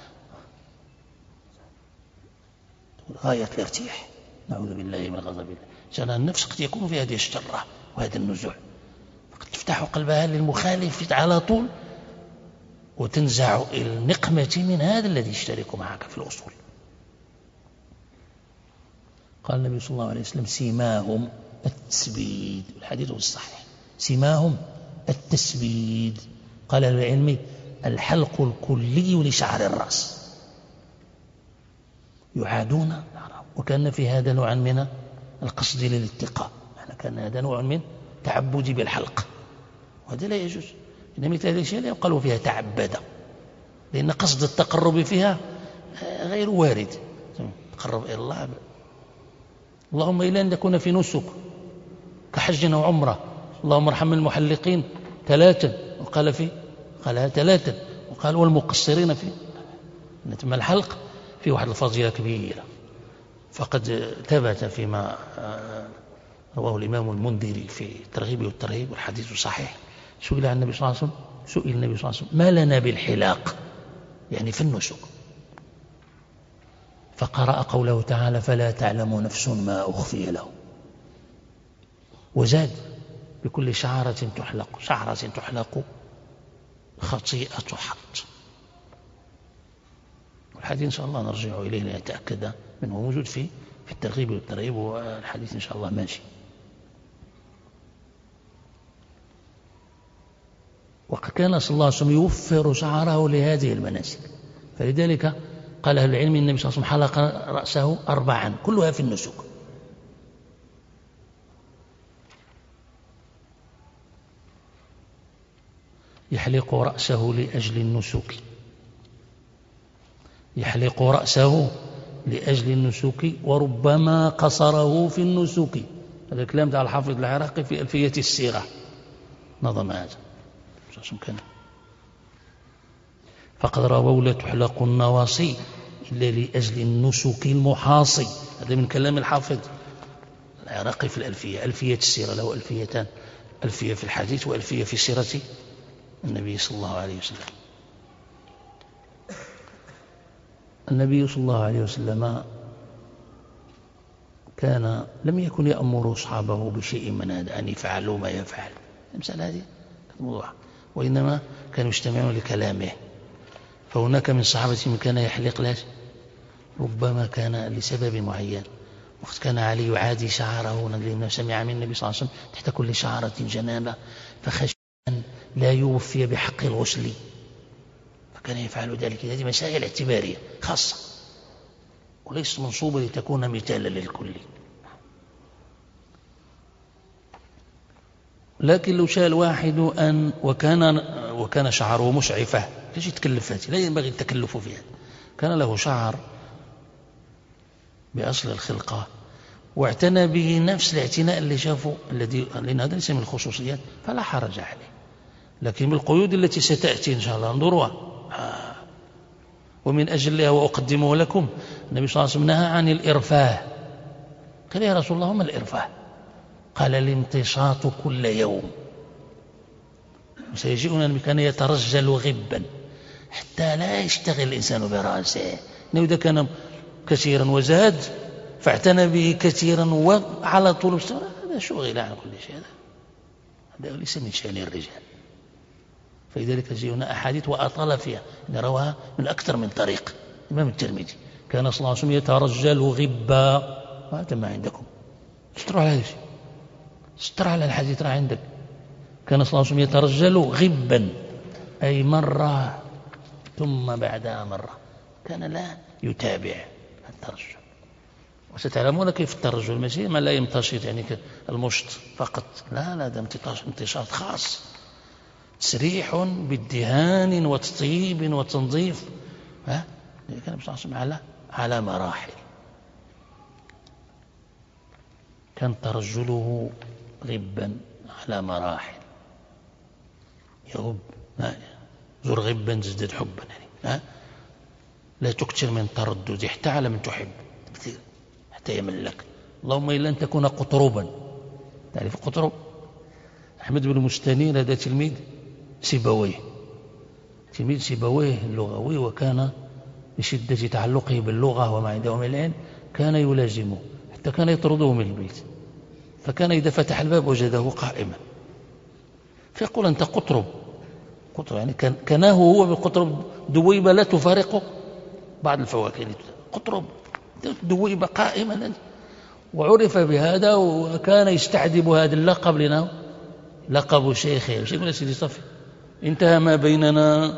غاية الارتياح، نعوذ بالله من غضب الله. عشان النفس قد يكون في هذه الشرة وهذا النزوع، قد تفتح قلبها للمخالف على طول وتنزع النقمة من هذا الذي يشترك معك في الأصول. قال النبي صلى الله عليه وسلم سيماهم التسبيد. الحديث الصحيح سماهم التسبيد. قال العلم الحلق الكلي لشعر الرأس يعادون، وكان في هذا نوعا من القصد للاتقاء، يعني كان هذا نوع من تعبد بالحلق، وهذا لا يجوز. إن مثل هذه الأشياء لا يقال فيها تعبد، لأن قصد التقرب فيها غير وارد. تقرب إلى الله اللهم إلا أن يكون في نسك كحج أو عمرة. اللهم ارحم المحلقين 3 قالها 3 وقال والمقصرين في نتم الحلق في واحد الفضيلة كبيرة. فقد ثبت فيما رواه الإمام المنذري في الترغيب والترهيب والحديث صحيح، سئل النبي صلى الله عليه وسلم ما لنا بالحلاق، يعني في النسك، فقرأ قوله تعالى فلا تعلم نفس ما أخفي له، وزاد بكل شعرة تحلق خطيئة حط. والحديث إن شاء الله نرجع إليه لنتأكد منه، موجود في الترغيب والترهيب، والحديث إن شاء الله ماشي. وقد كان صلى الله عليه وسلم يوفر شعره لهذه المناسك، فلذلك قال أهل العلم النبي صلى الله عليه وسلم حلق رأسه 4 كلها في النسك. يحلق رأسه لأجل النسك وربما قصره في النسك. هذا الكلام تاع الحافظ العراقي في ألفية الصيغة نظم هذا. فقد رووا لا تحلق النواصي إلا لأجل النسك المحاصي. هذا من كلام الحافظ العراقي في ألفية السيرة، له ألفيتان، ألفية في الحديث وألفية في سيرة النبي صلى الله عليه وسلم. النبي صلى الله عليه وسلم لم يكن يأمر أصحابه بشيء من هذا أن يفعلوا ما يفعل، المسألة هذه موضوع، وإنما كانوا يجتمعون لكلامه. فهناك من صحابة من كان يحلق له ربما كان لسبب معين. وقت كان علي يعادي شعره لأنه سمع من النبي صلى الله عليه وسلم تحت كل شعرة جنابة، فخشى أن لا يوفي بحق الغسل فكان يفعل ذلك. هذه مسائل اعتبارية خاصة وليست منصوبة لتكون مثالا للكل. لكن لو شاء الواحد وكان شعره مسعفة، ليش يتكلف هذه؟ لا ينبغي التكلف فيها. كان له شعر بأصل الخلقة واعتنى به نفس الاعتناء اللي شافه لأن هذا ليس من الخصوصيات فلا حرج عليه. لكن بالقيود التي ستأتي إن شاء الله انظروا. ومن أجلها وأقدمه لكم النبي صلى الله عليه وسلم نهى عن الإرفاه. قال يا رسول الله ما الإرفاه؟ قال الامتصاط كل يوم. وسيجيئنا أن كان يترجل غبا حتى لا يشتغل الإنسان برأسه، إنه إذا كان كثيرا وزاد فاعتنى به كثيرا وعلى طول السنة هذا شغل عن كل شيء، هذا ليس من شأن الرجال. فلذلك جاءنا أحاديث وأطال فيها، إن رواها من أكثر من طريق. الإمام الترمذي كان صلى الله عليه وسلم يترجل غبا، وهذا ما عندكم استروا على هذا الشيء، استر على الحديث راه عندك. كان صلى الله عليه وسلم يترجل غبا أي مرة ثم بعدها مرة، كان لا يتابع الترجل. وستعلمون كيف الترجل ماشي ما لا يمتشط يعني المشط فقط، لا ده امتشاط خاص، تسريح بالدهان وتطيب وتنظيف. كان النبي صلى الله عليه وسلم على مراحل. كان ترجله غبا على مراحل، يغب زر غبا زدد حبا، يعني لا تكثر من تردد حتى على من تحب كثير حتى يملك. اللهم إلا أن تكون قطربا. تعرف قطرب؟ أحمد بن مستنير هذا تلميذ سيبويه اللغوي، وكان بشدة تعلقه باللغة وما عنده من العلم كان يلازمه حتى كان يطرده من البيت، فكان إذا فتح الباب وجده قائما فيقول أنت قطرب يعني كانه هو بالقطرب دويبة لا تفارقه بعض الفواكه قطرب دويبة قائما، وعرف بهذا، وكان يستعذب هذا اللقب لنا لقب شيخه. وش يقول سيدي صفي؟ انتهى ما بيننا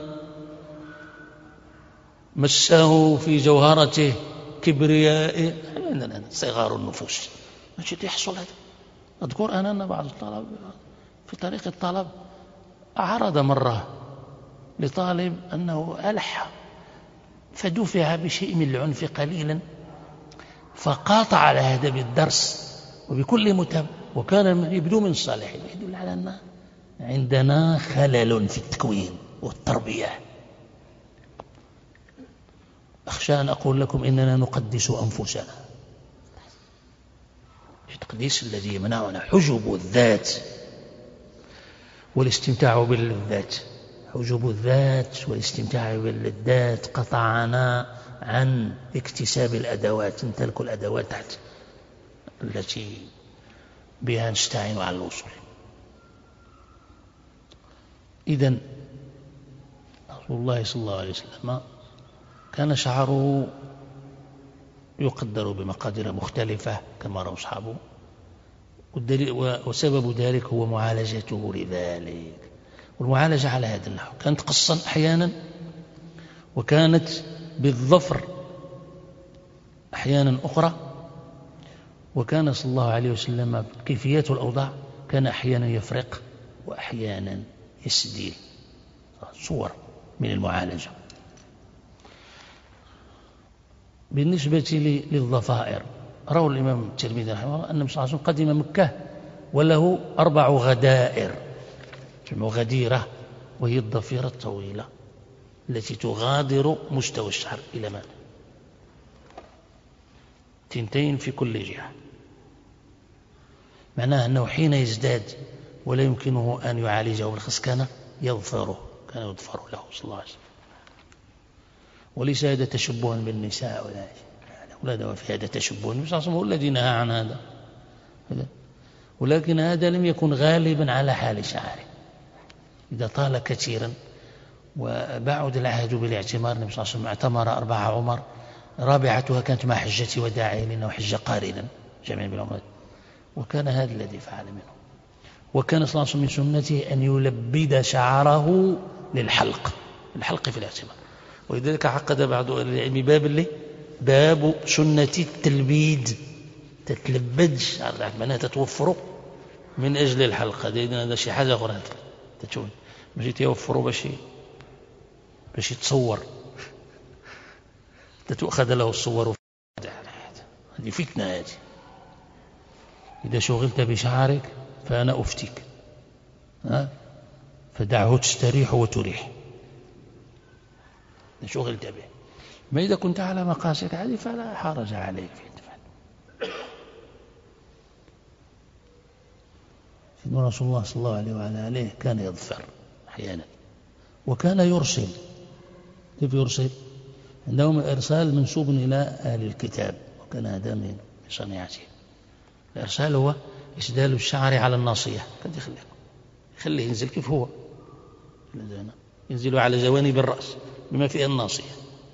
مسه في جوهرته كبرياء عندنا صغار النفوس. ماشي يحصل هذا. أذكر أنا أن بعض الطلاب في طريق الطلب أعرض مرة لطالب أنه ألح، فدفع بشيء من العنف قليلا، فقاطع على هذا بالدرس وبكل متابعة، وكان يبدو من الصالحين. يدل على أن عندنا خلل في التكوين والتربية. أخشى أن أقول لكم إننا نقدس أنفسنا. التقديس الذي يمنعنا حجب الذات والاستمتاع باللذات. حجب الذات والاستمتاع باللذات قطعنا عن اكتساب الأدوات، نمتلك الأدوات تحت التي بها نستعين على الوصول. إذن رسول الله صلى الله عليه وسلم كان شعره يقدر بمقادير مختلفة كما رأوا أصحابه، وسبب ذلك هو معالجته لذلك. والمعالجة على هذا النحو كانت قصا أحيانا، وكانت بالظفر أحيانا أخرى، وكان صلى الله عليه وسلم كيفيات الأوضاع كان أحيانا يفرق وأحيانا يسديل. صور من المعالجة. بالنسبة للظفائر، روى الإمام الترمذي رحمه الله أن النبي صلى الله عليه وسلم قدم مكة وله 4 غدائر، جمع غديرة، وهي الضفيرة الطويلة التي تغادر مستوى الشعر إلى ماء، 2 في كل جهة. معناه أنه حين يزداد ولا يمكنه أن يعالجه بالخص كان يظفر له صلى الله عليه وسلم. وليس هذا تشبها بالنساء ولا دواء في هذا تشبه. النبي صلى الله عليه وسلم هو الذي نهى عن هذا، ولكن هذا لم يكن غالبا على حال شعره. إذا طال كثيرا وبعد العهد بالاعتمار، النبي صلى الله عليه وسلم اعتمر 4 عمر، رابعتها كانت مع حجة وداعي لأنه حج قارنا جميع بالعمرات، وكان هذا الذي فعل منه. وكان صلى الله عليه وسلم من سنته أن يلبد شعره للحلق، الحلق في الاعتمار. ولذلك عقد بعض أهل العلم باب سنة التلبيد، تتلبد الشعر معناها تتوفر من أجل الحلقة. هذا شيء حاجة أخرى تتشون باش يتوفروا باش يتصور تتأخذ له الصور. هذه فتنة هذه. إذا شغلت بشعرك فأنا أفتيك، فدعه تستريح وتريح. إذا شغلت به، ما إذا كنت على مقاسك هذه فلا حرج عليك في التفعل. سيدنا رسول الله صلى الله عليه وعلى آله كان يظفر أحيانا، وكان يرسل. كيف يرسل؟ عندهم الإرسال منسوب إلى أهل الكتاب، وكان هذا من صنيعته. الإرسال هو إسدال الشعر على الناصية، قد يخليه ينزل كيف هو، ينزل على جوانب الرأس بما فيها الناصية.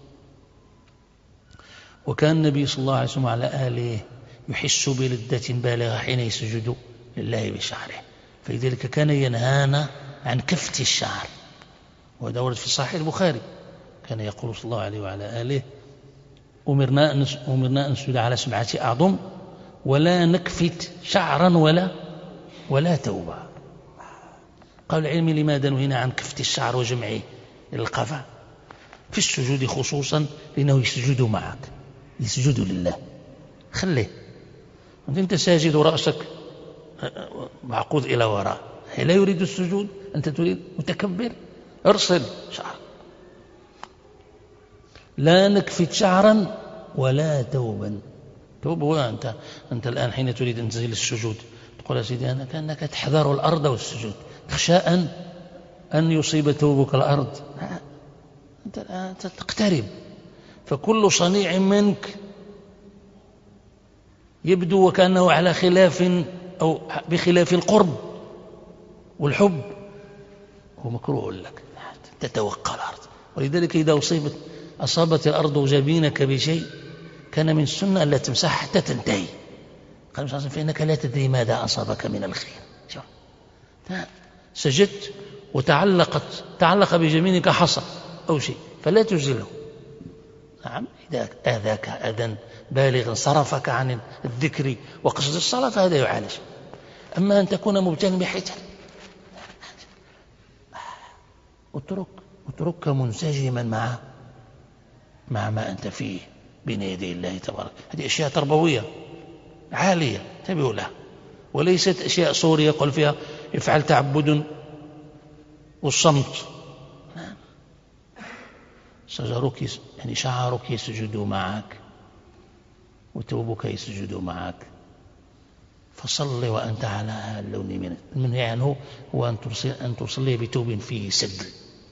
وكان النبي صلى الله عليه وسلم على آله يحس بلذة بالغة حين يسجد لله بشعره، فلذلك كان ينهانا عن كفت الشعر. وهذا ورد في صحيح البخاري، كان يقول صلى الله عليه وعلى آله: أمرنا أن نسجد على 7 أعظم ولا نكفت شعرا ولا توبة. قال العلم: لماذا نهينا عن كفت الشعر وجمعه إلى القفا في السجود خصوصا؟ لأنه يسجد معك، يسجد لله. خليه أنت ساجد ورأسك معقود إلى وراء، لا يريد السجود، أنت تريد متكبر. ارسل شعر، لا نكفت شعرا ولا توبا. توب هو أنت الآن حين تريد أن تنزل السجود تقول: يا سيدي أنا كأنك تحذر الأرض والسجود، تخشى أن يصيب توبك الأرض. أنت الآن تقترب، فكل صنيع منك يبدو وكأنه على خلاف أو بخلاف القرب والحب، هو مكروه لك، تتوقع الأرض. ولذلك إذا أصابت الأرض جبينك بشيء كان من السنة ألا تمسح حتى تنتهي، قال صلى الله عليه وسلم فإنك لا تدري ماذا أصابك من الخير. سجدت تعلق بجميلك حصى أو شيء فلا تجزله. نعم، إذا آذاك أذى بالغا صرفك عن الذكر وقصد الصلاة فهذا يعالج. أما أن تكون مبتلا بحيث اترك منسجما مع ما أنت فيه بين يدي الله تبارك. هذه أشياء تربوية عالية انتبهوا لها، وليست أشياء صورية يقول فيها افعل تعبد والصمت. شجرك يعني شعرك يسجد معك وثوبك يسجد معك، فصل وأنت على اللون من يعني هو أن تصلي بثوب فيه سدل،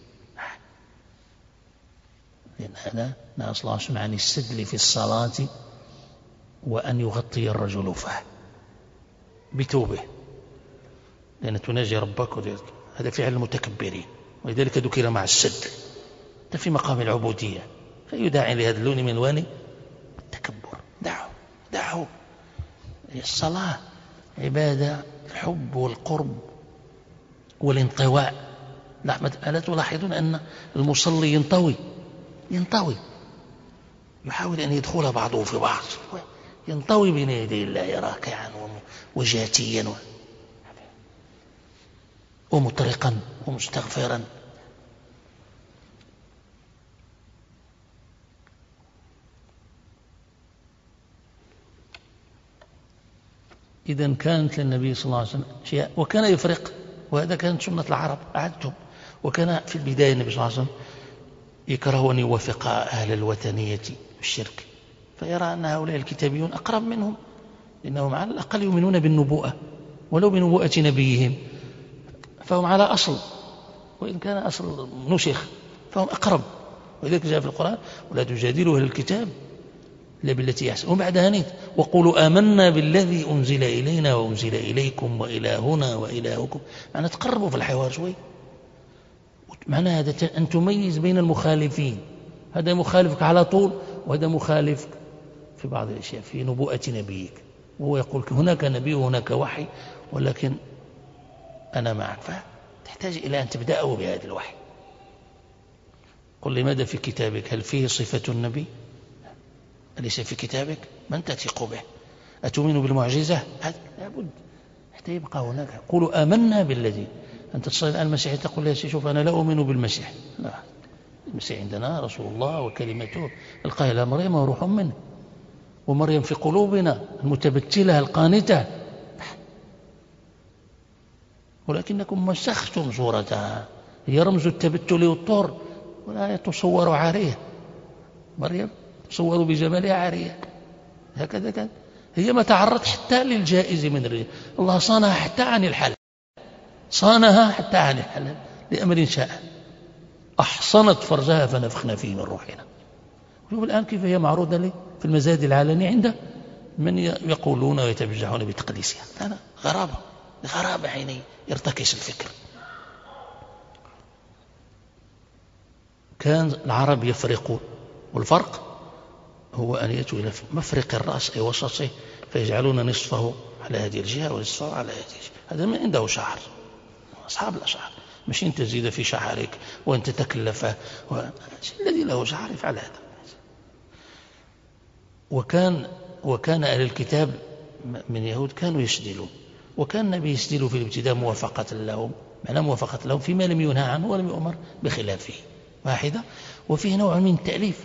لأن هذا أصل الله عن السدل في الصلاة وأن يغطي الرجل فاه بثوبه، لأن تناجي ربك هذا فعل المتكبرين، ولذلك ذكر مع السدل في مقام العبودية، فيداعي لهذا اللون من الوان التكبر. دعوا الصلاة عبادة الحب والقرب والانطواء. ألا تلاحظون أن المصلي ينطوي يحاول أن يدخل بعضه في بعض، ينطوي بين يدي الله راكعا وجاتيا ومطرقا ومستغفرا. إذن كانت للنبي صلى الله عليه وسلم شيء، وكان يفرق، وهذا كانت سنة العرب عادتهم. وكان في البداية النبي صلى الله عليه وسلم يكره أن يوافق أهل الوثنية والشرك، فيرى أن هؤلاء الكتابيون أقرب منهم، لأنهم على الأقل يؤمنون بالنبوءة ولو بنبوءة نبيهم، فهم على أصل، وإن كان أصل نسخ فهم أقرب. ولذلك جاء في القرآن ولا تجادلوا أهل الكتاب إلا بالتي أحسن وبعد هنيت وقولوا آمنا بالذي أنزل إلينا وأنزل إليكم وإلهنا وإلهكم. معنى تقربوا في الحوار شوي، معنى هذا أن تميز بين المخالفين، هذا مخالفك على طول وهذا مخالفك في بعض الأشياء في نبوءة نبيك، وهو يقول هناك نبي وهناك وحي ولكن أنا معك، فتحتاج إلى أن تبدأه بهذا الوحي. قل لماذا في كتابك هل فيه صفة النبي؟ أليس في كتابك؟ من تثق به؟ أتؤمن بالمعجزة؟ لابد حتى يبقى هناك. قولوا آمنا بالذي. أنت تصل الآن المسيح تقول له شوف أنا لا أؤمن بالمسيح، لا، المسيح عندنا رسول الله وكلمته ألقاها إلى مريم وروح منه، ومريم في قلوبنا المتبتلة القانتة، ولكنكم مسختم صورتها، هي رمز التبتل والطور ولا تصور عارية. مريم تصور بجمالها عارية، هكذا كان. هي ما تعرضت حتى للجائز من الرجال، الله صانها حتى عن الحلال، صانها حتى عن الحلال لأمر شاء، أحصنت فرجها فنفخنا فيه من روحنا. شوف الآن كيف هي معروضة لي في المزاد العلني عند من يقولون ويتبجحون بتقديسها. هذا غرابة حين يرتكس الفكر. كان العرب يفرقون، والفرق هو أن يأتوا إلى مفرق الرأس أي وسطه فيجعلون نصفه على هذه الجهة ونصفه على هذه الجهة. هذا من عنده شعر، أصحاب الأشعار، مش أن تزيد في شعرك وأن تتكلفه، الذي له شعر يفعل هذا. وكان أهل الكتاب من يهود كانوا يسدلون، وكان النبي يسدل في الابتداء موافقة لهم، معنى موافقة لهم فيما لم ينهى عنه ولم يؤمر بخلافه، واحدة. وفيه نوع من التأليف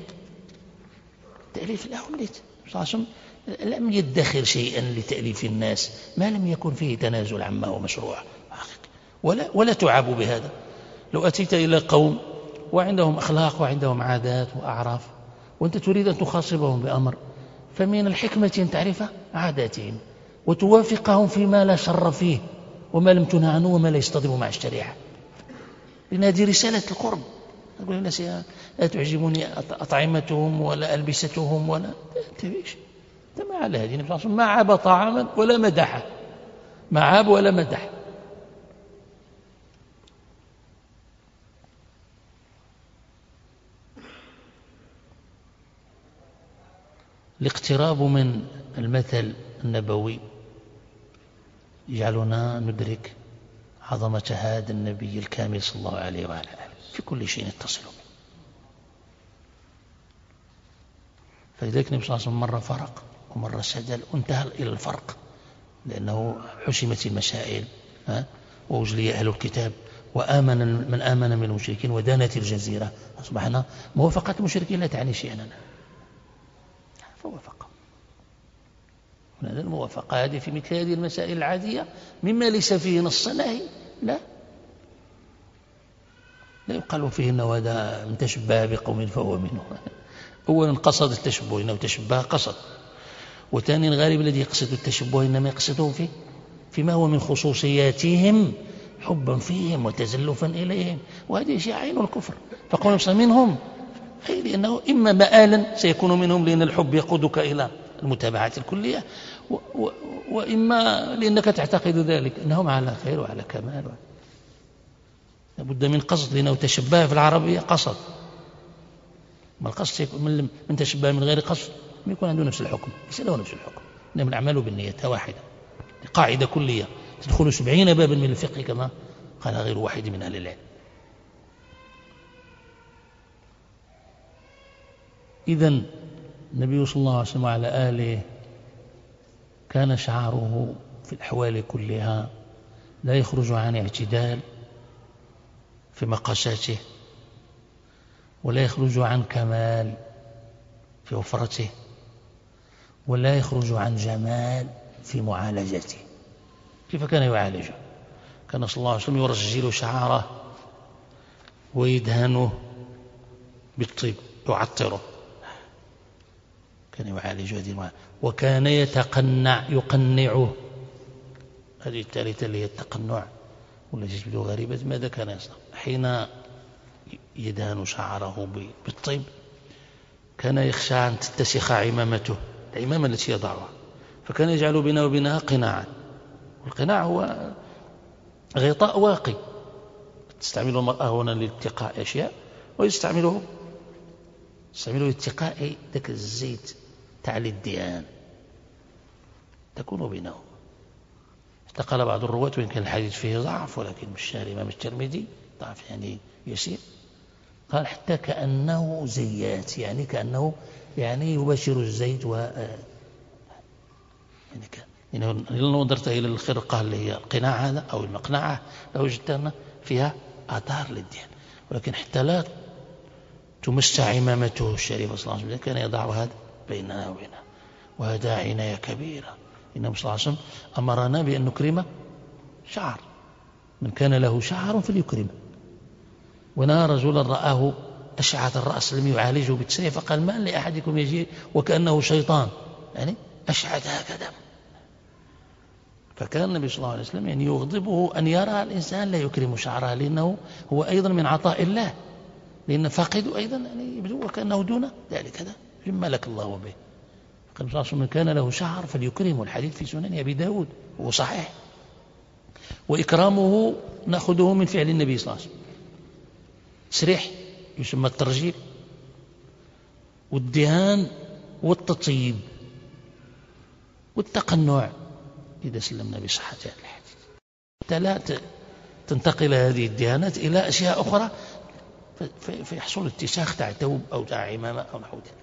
لهم، لم يدخر شيئا لتأليف الناس ما لم يكن فيه تنازل عما هو مشروع ولا تعاب بهذا. لو أتيت إلى قوم وعندهم أخلاق وعندهم عادات وأعراف وأنت تريد أن تخاصبهم بأمر، فمن الحكمة أن تعرف عاداتهم وتوافقهم فيما لا شر فيه وما لم تنهى عنه وما لا يصطدم مع الشريعة، لأن هذه رسالة القرب. أقول الناس لا تعجبني أطعمتهم ولا ألبستهم ولا تبيش، ما على هذه النبي ما عاب طعاما ولا مدحه، ما عاب ولا مدح. الاقتراب من المثل النبوي يجعلنا ندرك عظمة هذا النبي الكامل صلى الله عليه وعلى آله في كل شيء يتصل به. فلذلك النبي صلى الله عليه وسلم مرة فرق ومرة سدل وانتهى إلى الفرق، لأنه حسمت المسائل وأجلي أهل الكتاب وآمن من آمن من المشركين ودانت الجزيرة. أصبحنا موافقة المشركين لا تعني شيئا، فوافق. الموافقة هذه في مثل هذه المسائل العادية مما ليس فيه نص نهي لا يقال فيه أنه هذا من تشبه بقوم فهو منه. أولا قصد التشبه، إنه تشبه قصد، وثانيا الغالب الذي يقصد التشبه إنما يقصده فيما هو من خصوصياتهم حبا فيهم وتزلفا إليهم، وهذه شيء عين الكفر. فقول منهم أي لأنه إما مآلا سيكون منهم لأن الحب يقودك إلى المتابعة الكلية، وإما لأنك تعتقد ذلك أنهم على خير وعلى كمال. لابد من قصد، لأنه تشبه في العربية قصد، ما القصد يكون من تشبه من غير قصد يكون عنده نفس الحكم، ليس له نفس الحكم، إنما الأعمال بالنيات واحدة، قاعدة كلية تدخل 70 بابا من الفقه كما قال غير واحد من أهل العلم. إذن النبي صلى الله عليه وسلم وعلى آله كان شعاره في الأحوال كلها لا يخرج عن اعتدال في مقاساته، ولا يخرج عن كمال في وفرته، ولا يخرج عن جمال في معالجته. كيف كان يعالجه؟ كان صلى الله عليه وسلم يرجل شعره ويدهنه بالطيب يعطره، كان يعالج هذه المعالجة. وكان يقنعه، هذه الثالثة اللي هي التقنع والتي تبدو غريبة. ماذا كان يصنع حين يدهن شعره بالطيب؟ كان يخشى أن تتسخ عمامته، العمامة التي يضعها، فكان يجعل بينه وبينها قناعا، والقناع هو غطاء واقي تستعمله المرأة هنا لاتقاء أشياء، ويستعمله لاتقاء ذاك الزيت تاع الدهان تكون بينه. حتى قال بعض الرواة وإن كان الحديث فيه ضعف، ولكن مشى الإمام الترمذي ضعف يعني يسير، قال حتى كأنه زيات، يعني كأنه يعني يباشر الزيت يعني لو نظرت إلى الخرقة اللي هي القناع هذا أو المقنعة لوجدت أن فيها آثار للدهن، ولكن حتى لا تمس عمامته الشريفة صلى الله عليه وسلم كان يضع هذا بيننا وبينها، وهذا عناية كبيرة. إنه صلى الله عليه وسلم أمرنا بأن نكرم شعر، من كان له شعر فليكرمه. ونهى رجلا رآه أشعث الرأس لم يعالجه بالتسريح فقال ما لأحدكم يجي وكأنه شيطان، يعني أشعث هكذا. فكان النبي صلى الله عليه وسلم يعني يغضبه أن يرى الإنسان لا يكرم شعره، لأنه هو أيضا من عطاء الله، لأن فاقده أيضا يعني يبدو وكأنه دون ذلك، هذا مما لك الله به. قال صلى الله عليه وسلم من كان له شعر فليكرمه، الحديث في سنن أبي داود وهو صحيح. وإكرامه نأخذه من فعل النبي صلى الله عليه وسلم. تسريح يسمى الترجيل، والدهان والتطيب والتقنع إذا سلمنا بصحة هذا الحديث، حتى لا تنتقل هذه الدهانات إلى أشياء أخرى فيحصل اتساخ تاع ثوب أو تاع عمامة أو نحو ذلك.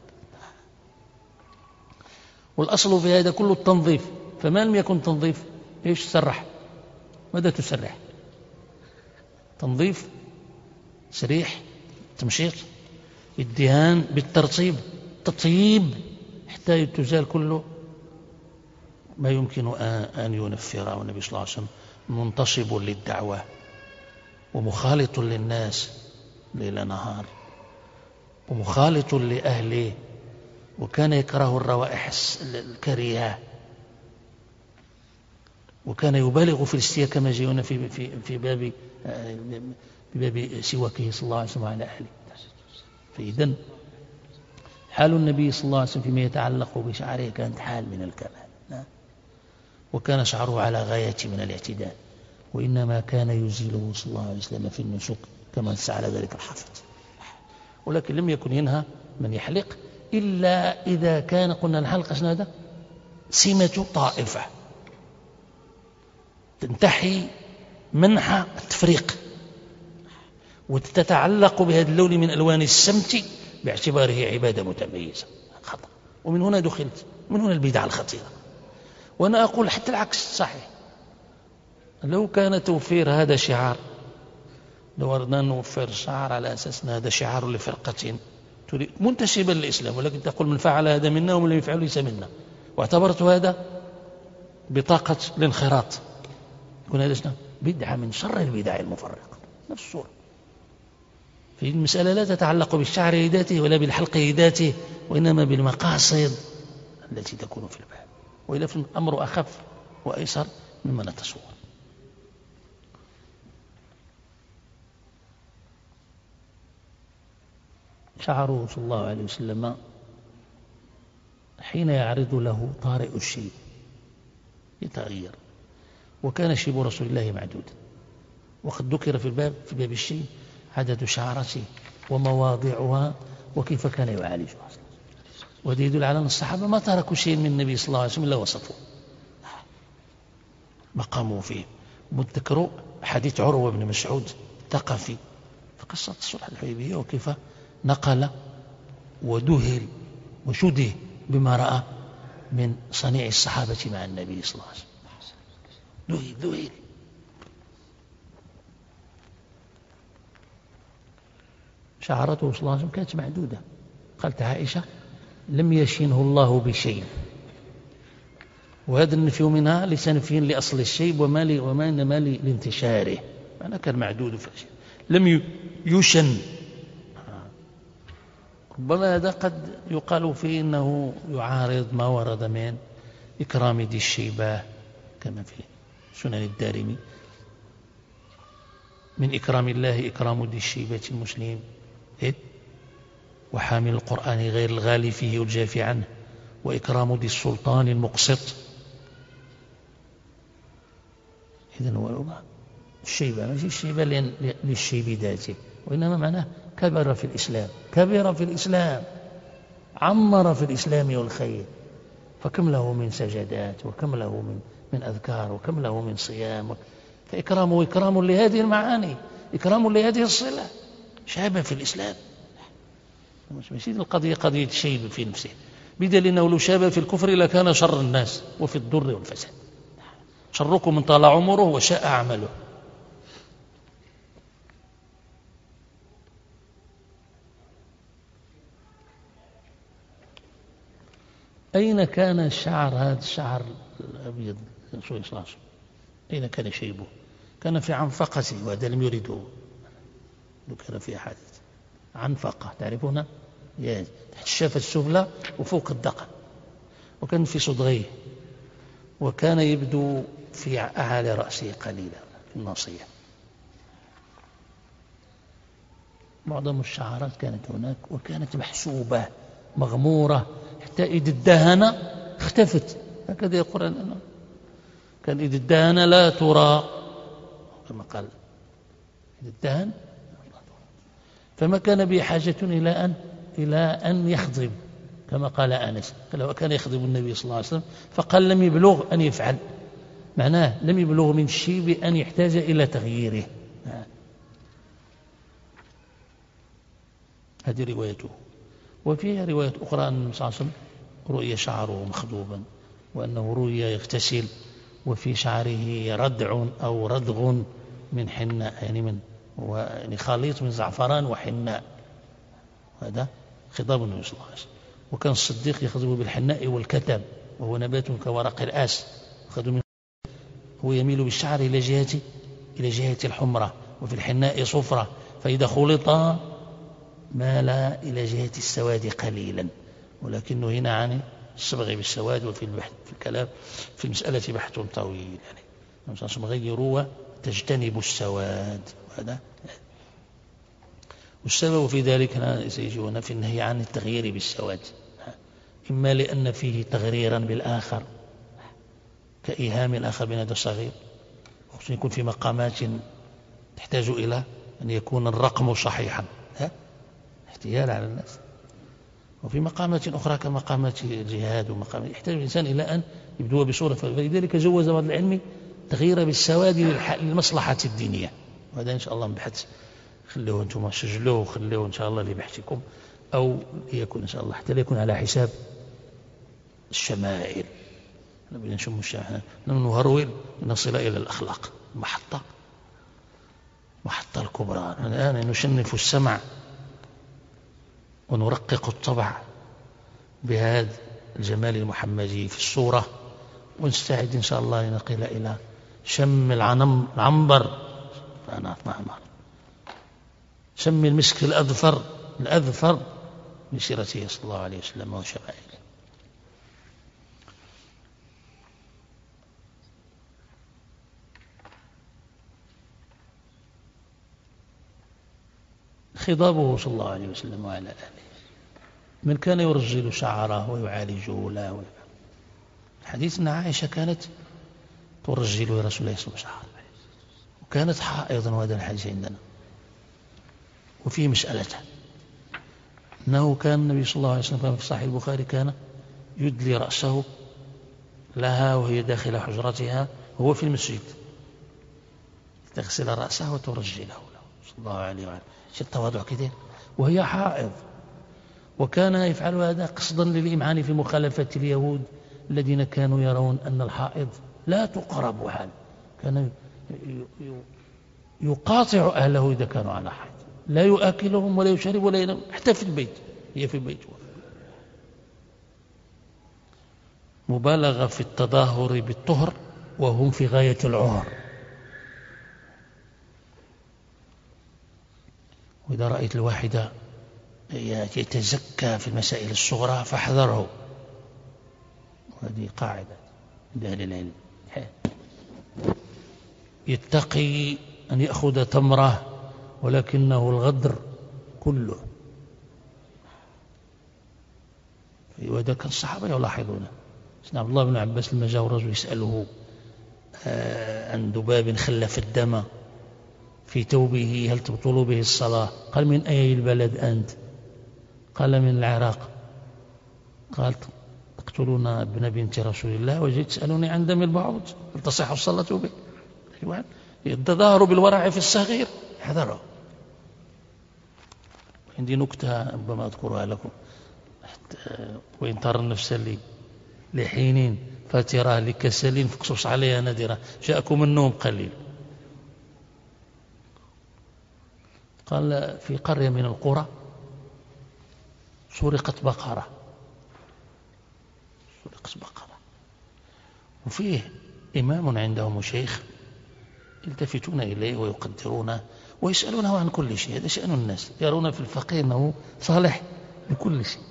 والأصل في هذا كله التنظيف، فما لم يكن تنظيف إيش تسرح؟ ماذا تسرح؟ تنظيف، تسريح، تمشيط، الدهان بالترطيب، تطيب حتى تزال كل ما يمكن أن ينفره. والنبي صلى الله عليه وسلم منتصب للدعوة ومخالط للناس ليل نهار ومخالط لأهله، وكان يكره الروائح الكريهة، وكان يبالغ في الاستياء كما جاءنا في باب سواكه صلى الله عليه وسلم على أهله. فإذن حال النبي صلى الله عليه وسلم فيما يتعلق بشعره كانت حال من الكمال، وكان شعره على غاية من الاعتدال، وإنما كان يزيله صلى الله عليه وسلم في النسك كما سعى ذلك الحافظ. ولكن لم يكن ينهى من يحلق إلا إذا كان قلنا الحلق هذا سمة طائفة، تنتحي منح التفريق، وتتعلق بهذا اللون من ألوان السمت باعتباره عبادة متميزة. خطأ. ومن هنا دخلت، من هنا البدعة الخطيرة. وأنا أقول حتى العكس صحيح. لو كان توفير هذا شعار، لو أردنا نوفر شعار على أساس أن هذا شعار لفرقة منتسبا للإسلام، ولكن تقول من فعل هذا منا ومن لم يفعل ليس منا، واعتبرت هذا بطاقة الانخراط، يكون هذا بدعة من شر البدع المفرقة. نفس الصورة. في المسألة لا تتعلق بالشعر ذاته ولا بالحلق ذاته، وإنما بالمقاصد التي تكون في الباب، وإلا في الأمر أخف وأيسر مما نتصور. شعره صلى الله عليه وسلم حين يعرض له طارئ الشيب يتغير، وكان شيب رسول الله معدودا، وقد ذكر في باب الشيب عدد شعرته ومواضعها وكيف كان يعالجها. وهذا يدل على أن الصحابة ما تركوا شيء من النبي صلى الله عليه وسلم إلا وصفوه، ما قاموا فيه. متذكروا حديث عروة بن مسعود الثقفي في قصة الصلح الحديبية، وكيف نقل ودهل وشده بما رأى من صنيع الصحابة مع النبي صلى الله عليه وسلم. ذهل. شعرته صلى الله عليه وسلم كانت معدودة. قالت عائشة: لم يشنه الله بشيء. وهذا النفي منها ليس نفيا لأصل الشيء وما إنما لانتشاره، معناه كان معدود في الشيء لم يشن. ربما هذا قد يقال فيه إنه يعارض ما ورد من إكرام ذي الشيبة كما في سنن الدارمي، من إكرام الله إكرام ذي الشيبة المسلم وحامل القرآن غير الغالي فيه والجافي عنه، وإكرام ذي السلطان المقسط. إذن هو الشيبة ماشي الشيبة للشيب ذاته، وإنما معناه كبر في الإسلام، كبر في الإسلام، عمر في الإسلام والخير، فكم له من سجدات، وكم له من أذكار، وكم له من صيام. فإكرامه إكرام لهذه المعاني، إكرام لهذه الصلة. شاب في الإسلام، ماشي القضية قضية شيب في نفسه، بدليل أنه لو شاب في الكفر لكان شر الناس وفي الضر والفساد. شركم من طال عمره وشاء عمله. أين كان الشعر هذا الشعر الأبيض صلى الله عليه وسلم؟ أين كان شيبه؟ كان في عنفقته، وهذا لم يرده، ذكر في أحاديث. عنفقة تعرفون؟ تحت الشافة السفلى وفوق الدقن، وكان في صدغيه، وكان يبدو في أعالي رأسه قليلا في الناصية. معظم الشعرات كانت هناك، وكانت محسوبة مغمورة، حتى إذ الدهن اختفت. هكذا يقول أنه كان إذ الدهن لا ترى، كما قال إذ الدهن. فما كان به حاجة إلى أن يخضب، كما قال أنس، كان يخضب النبي صلى الله عليه وسلم، فقال لم يبلغ أن يفعل، معناه لم يبلغ من الشيب أن يحتاج إلى تغييره. هذه روايته. وفيها رواية أخرى أن النبي صلى الله عليه وسلم رؤي شعره مخضوبا، وأنه رؤي يغتسل وفي شعره ردع أو ردغ من حناء، يعني خليط من زعفران وحناء. هذا خطاب النبي صلى الله عليه وسلم. وكان الصديق يخضب بالحناء والكتم، وهو نبات كورق الآس، هو يميل بالشعر إلى جهة الحمرة، وفي الحناء صفرة، فإذا خلط مال إلى جهة السواد قليلا، ولكنه هنا عن الصبغ بالسواد. وفي الكلام في المسألة بحث طويل، يعني غيروا تجتنبوا السواد. وهذا والسبب في ذلك سيجونا في النهي عن التغيير بالسواد، إما لأن فيه تغريرا بالآخر كإيهام الآخر بين هذا الصغير، خصوصا يكون في مقامات تحتاج إلى أن يكون الرقم صحيحا، احتيال على الناس. وفي مقامات أخرى كمقامات الجهاد ومقامات يحتاج الإنسان إلى أن يبدو بصورة، فلذلك جوز بعض العلم تغيير بالسواد للمصلحة الدينية. وهذا إن شاء الله نبحث، خلوه أنتم سجلوه وخلوه إن شاء الله لبحثكم، أو يكون إن شاء الله حتى لا يكون على حساب الشمائل. نبي نشم الشمائل نهرول نصل إلى الأخلاق. محطة الكبرى. الآن نشنف السمع ونرقق الطبع بهذا الجمال المحمدي في الصورة، ونستعد إن شاء الله لنقل إلى شم العنبر، شم المسك الأذفر بسيرته صلى الله عليه وسلم وشمائله. خضابه صلى الله عليه وسلم وعلى آله، من كان يرجل شعره ويعالجه له. حديث أن عائشة كانت ترجل رسول الله صلى الله عليه وسلم، وكانت حائضا، وهذا الحديث عندنا. وفيه مسألتان، أنه كان النبي صلى الله عليه وسلم في صحيح البخاري كان يدلي رأسه لها وهي داخل حجرتها وهو في المسجد، تغسل رأسه وترجله له صلى الله عليه وسلم. شيء التواضع كده وهي حائض. وكان يفعل هذا قصدا للإمعان في مخالفة اليهود الذين كانوا يرون أن الحائض لا تقرب حال، كان يقاطع أهله إذا كانوا على حائض، لا يؤكلهم ولا يشرب ولا ينام حتى في البيت، هي في البيت. مبالغة في التظاهر بالطهر وهم في غاية العهر. وإذا رأيت الواحدة يتزكى في المسائل الصغرى فاحذره. وهذه قاعدة عند أهل العلم، يتقي أن يأخذ تمره ولكنه الغدر كله. وإذا كان الصحابة يلاحظون. سيدنا عبد الله بن عباس لما جاء رجل يسأله عن ذباب خلف الدم في توبه هل تبطل به الصلاة؟ قال من أي البلد أنت؟ قال من العراق. قال تقتلون ابن بنت رسول الله وجيت تسألوني عن دم البعوض هل تصح الصلاة به؟ التظاهر بالورع في الصغير احذره. عندي نكتة ربما أذكرها لكم، وإن ترى النفس لحين فاترة لكسل فاقصص عليها نادرة جاءكم النوم قليل. قال في قرية من القرى سرقت بقرة، وفيه إمام عندهم شيخ يلتفتون إليه ويقدرونه ويسألونه عن كل شيء. هذا شأن الناس، يرون في الفقير أنه صالح بكل شيء.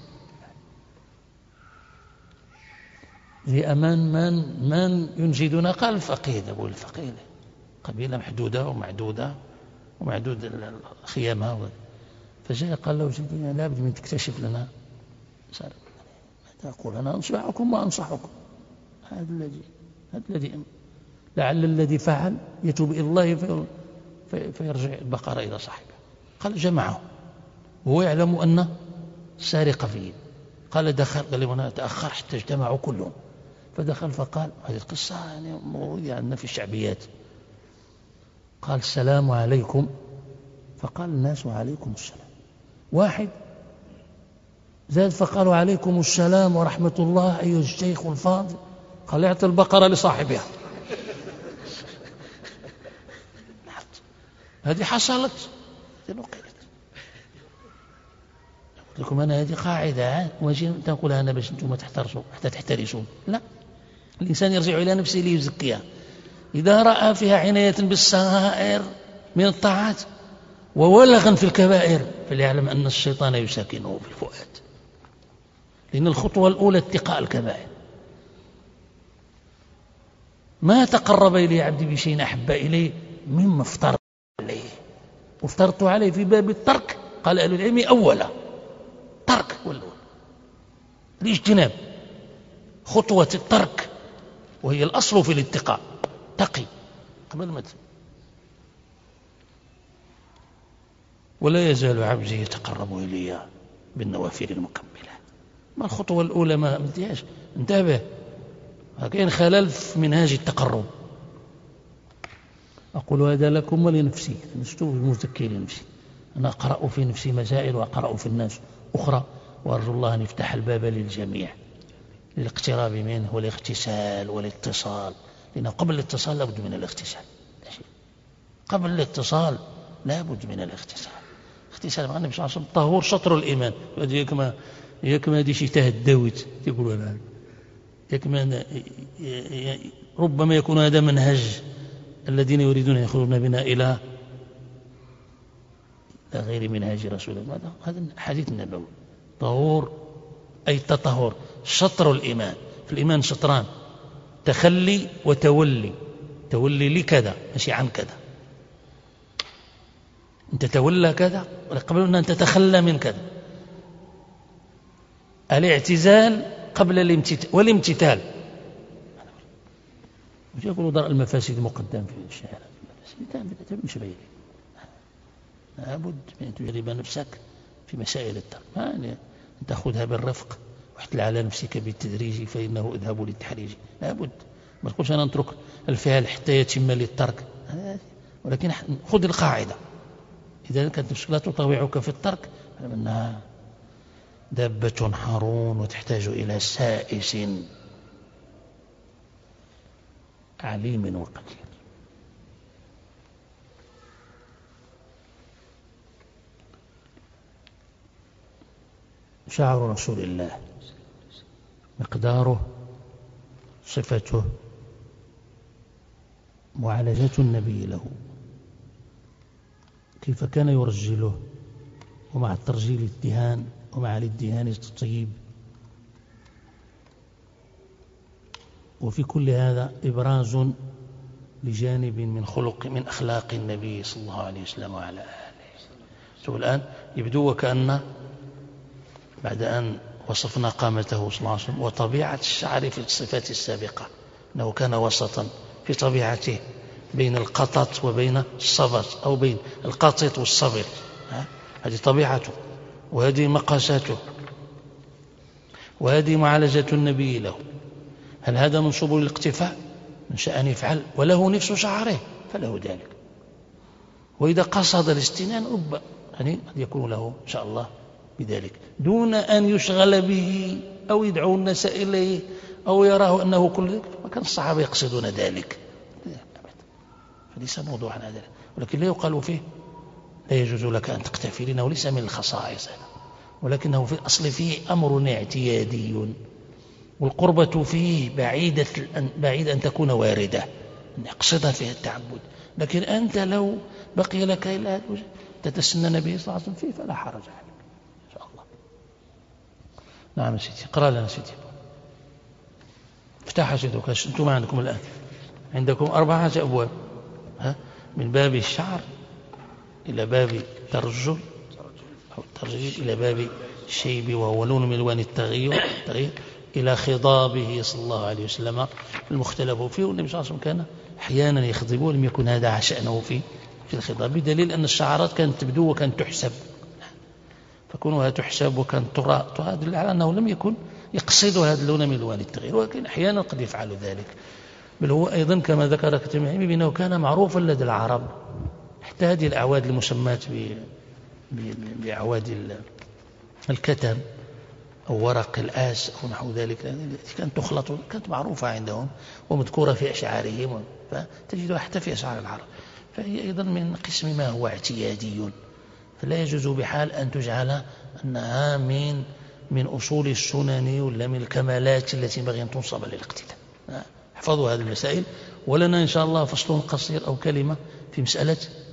لأمان من ينجدنا؟ قال الفقير. أقول الفقير قبيلة محدودة ومعدودة ومعدود الخيامة. فجاء قال له جدنا لابد من تكتشف لنا. ماذا أقول؟ أنا أنصحكم وأنصحكم. هذا الذي لعل الذي فعل يتوب إلى الله فيرجع البقرة إلى صاحبه. قال جمعه وهو يعلم أن السارق فيه. قال دخل، قال لي أنا أتأخر حتى اجتمعوا كلهم. فدخل فقال هذه القصة يعني موجودة عندنا في الشعبيات. قال السلام عليكم. فقال الناس وعليكم السلام. واحد زاد فقالوا عليكم السلام ورحمة الله أيها الشيخ الفاضل. قال اعطي البقرة لصاحبها. هذه حصلت. قلت لكم أنا هذه قاعدة وجي تقولها أنا باش أنتم تحترسوا حتى تحترسون. لا، الإنسان يرجع إلى نفسه ليزكيها. إذا رأى فيها عناية بالصغائر من الطاعات وولغا في الكبائر فليعلم أن الشيطان يساكنه في الفؤاد، لأن الخطوة الأولى اتقاء الكبائر. ما تقرب إلي عبدي بشيء أحب إليه مما افترض عليه، وافترضت عليه في باب الترك. قال أهل العلم أولا ترك والأول الاجتناب، خطوة الترك وهي الأصل في الاتقاء. تقي قبل ما ولا يزال عبدي يتقرب إلي بالنوافل المكملة. ما الخطوة الأولى ما انتهاش؟ انتبه، كاين خلل في منهاج التقرب. أقول هذا لكم ولنفسي، لست مزكي لنفسي، أنا أقرأ في نفسي مسائل وأقرأ في الناس أخرى، وأرجو الله أن يفتح الباب للجميع للاقتراب منه والاغتسال والاتصال، لأنه قبل الاتصال لابد من الاغتسال، قبل الاتصال لابد من الاغتسال. اغتسال مع النبي صلى الله عليه وسلم طهور شطر الإيمان. ياك ما هذه شي تهداوت يقولوا هذا، ياك ما ربما يكون هذا منهج الذين يريدون أن يخرجون بنا إلى غير منهج رسول الله. هذا حديث النبوي. طهور أي تطهر، شطر الإيمان. في الإيمان شطران، تخلي وتولي. تولي لكذا ماشي عن كذا، أن تتولى كذا قبل أن تتخلى من كذا. الاعتزال قبل الامتثال والامتثال. مش يقولوا درء المفاسد مقدم في الشارع، مش بعيد. لابد من أن تجرب نفسك في مسائل الترك، أن تأخذها بالرفق واحتل على نفسك بالتدريج، فإنه إذهاب للتحريج. لابد ما تقولش أنا نترك الفعل حتى يتم للترك، ولكن خذ القاعدة. إذا كانت نفسك لا تطوعك في الترك فإنها دابة حارون وتحتاج إلى سائس عليم وقدير. شعر رسول الله، مقداره، صفته، معالجة النبي له، كيف كان يرجله، ومع الترجيل الدهان، ومع الادهان الطيب. وفي كل هذا إبراز لجانب من خلق من أخلاق النبي صلى الله عليه وسلم وعلى آله. شوف الآن يبدو وكأن بعد أن وصفنا قامته صلى الله عليه وسلم وطبيعة الشعر في الصفات السابقة، أنه كان وسطا في طبيعته بين القطط وبين الصبت، أو بين القاطط والصبت. هذه طبيعته، وهذه مقاساته، وهذه معالجة النبي له. هل هذا من سبل الاقتفاء؟ من شأن يفعل وله نفس شعره فله ذلك. وإذا قصد الاستنان يعني قد يكون له إن شاء الله بذلك، دون أن يشغل به أو يدعو الناس إليه أو يراه أنه كل ذلك. وكان الصحابة يقصدون ذلك، فليس موضوعا هذا. ولكن لا يقال فيه لا يجوز لك أن تقتفي، لأنه ليس من الخصائص، ولكنه في الأصل فيه أمر اعتيادي، والقربة فيه بعيد أن تكون واردة، أن يقصد فيها التعبد. لكن أنت لو بقي لك إلى تتسنى النبي صلى الله عليه وسلم فيه فلا حرج عليك إن شاء الله. نعم سيدي، اقرأ لنا سيدي، افتح سيدك. أنتم عندكم الآن عندكم 4 أبواب، من باب الشعر إلى باب الترجل أو الترجيل، إلى باب الشيب وهو لون من ألوان التغيير، إلى خضابه صلى الله عليه وسلم المختلف فيه. والنبي صلى الله عليه وسلم كان أحيانا يخضب، ولم يكن هذا شأنه في الخضاب، بدليل أن الشعرات كانت تبدو وكانت تحسب، فكونها تحسب وكانت ترى تدل على أنه لم يكن يقصد هذا اللون من ألوان التغيير، ولكن أحيانا قد يفعل ذلك. بل هو أيضا كما ذكر كتاب العلم بأنه كان معروفا لدى العرب، حتى هذه الأعواد المسمات بأعواد الكتم أو ورق الآس أو نحو ذلك، التي كانت تخلط كانت معروفة عندهم ومذكورة في أشعارهم، فتجدها حتى في أشعار العرب. فهي أيضا من قسم ما هو اعتيادي، فلا يجوز بحال أن تجعل أنها من أصول السنن ولا من الكمالات التي ينبغي أن تنصب للاقتداء. احفظوا هذه المسائل، ولنا إن شاء الله فصل قصير أو كلمة في مسألة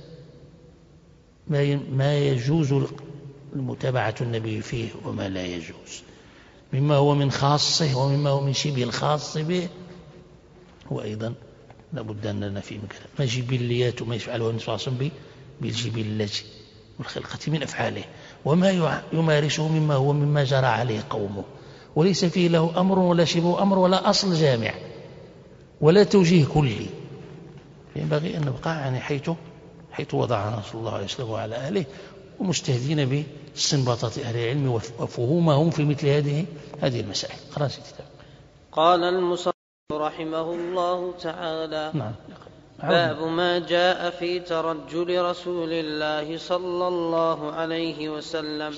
ما يجوز المتابعة النبي فيه وما لا يجوز، مما هو من خاصه ومما هو من شبه الخاص به. وأيضا لابد أن لنا في مكان ما جبليات وما يفعله النبي صلى الله عليه وسلم بالجبلة والخلقة من أفعاله، وما يمارسه مما جرى عليه قومه، وليس فيه له أمر ولا شبه أمر ولا أصل جامع ولا توجيه كلي. ينبغي أن نبقى يعني حيث وضعنا صلى الله عليه وسلم وعلى آله، ومجتهدين باستنباطات أهل العلم وفهومهم في مثل هذه المسائل. قال المصنف رحمه الله تعالى: نعم. باب ما جاء في ترجل رسول الله صلى الله عليه وسلم.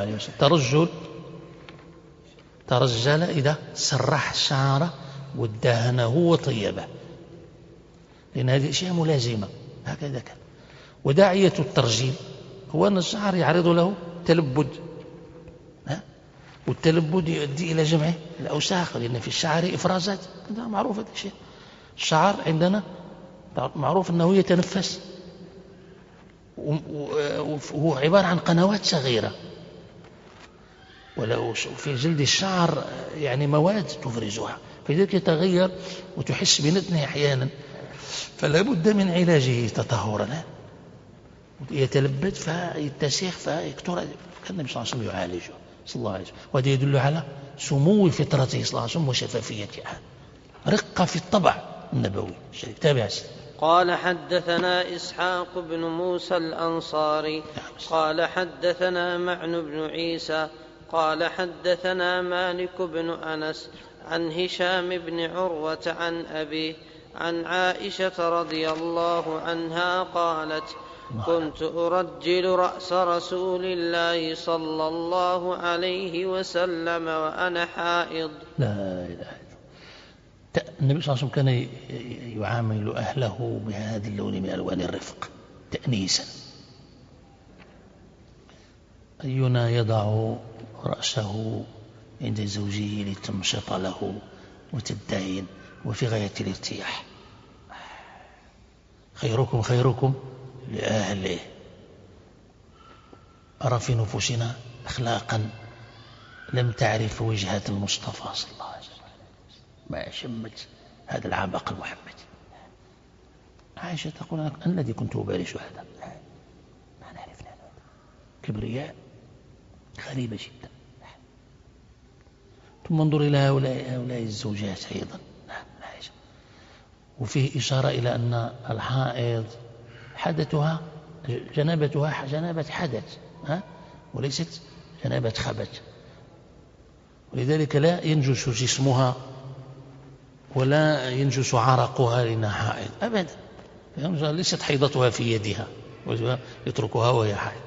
ترجل إذا سرح الشعر ودهنه وطيبه، لأن هذه أشياء ملازمة، هكذا كان. وداعية الترجيل هو أن الشعر يعرض له تلبد، والتلبد يؤدي إلى جمع الأوساخ، لأن في الشعر إفرازات، هذا معروف. هذا الشيء الشعر عندنا معروف أنه يتنفس، وهو عبارة عن قنوات صغيرة، ولو في جلد الشعر يعني مواد تفرزها، فلذلك يتغير وتحس بنتنه أحيانا، فلا بد من علاجه تطهرا. يتلبد فيتسخ فيكتر، كان النبي صلى الله عليه وسلم يعالجه صلى الله عليه وسلم، وهذا يدل على سمو فطرته صلى الله عليه وسلم وشفافيتها، رقة في الطبع النبوي. تابع. قال حدثنا إسحاق بن موسى الأنصاري قال حدثنا معن بن عيسى قال حدثنا مالك بن أنس عن هشام بن عروة عن أبيه عن عائشة رضي الله عنها قالت: كنت أرجل رأس رسول الله صلى الله عليه وسلم وأنا حائض. لا إله إلا الله. النبي صلى الله عليه وسلم كان يعامل أهله بهذا اللون من ألوان الرفق تأنيسا. أينا يضع رأسه عند زوجه لتنشط له وتدين وفي غاية الارتياح. خيركم خيركم لأهله. أرى في نفوسنا أخلاقا لم تعرف وجهة المصطفى صلى الله عليه وسلم، ما شمت هذا العبق المحمدي. عائشة تقول: أنا الذي كنت أبارش هذا، ما نعرفنا كبرياء غريبة جدا. ثم انظر إلى هؤلاء الزوجات أيضا، وفيه إشارة إلى أن الحائض حدثها جنابتها جنابة حدث، وليست جنابة خبث، ولذلك لا ينجس جسمها ولا ينجس عرقها لأنها حائض أبدا، ليست حيضتها في يدها يتركها وهي حائض.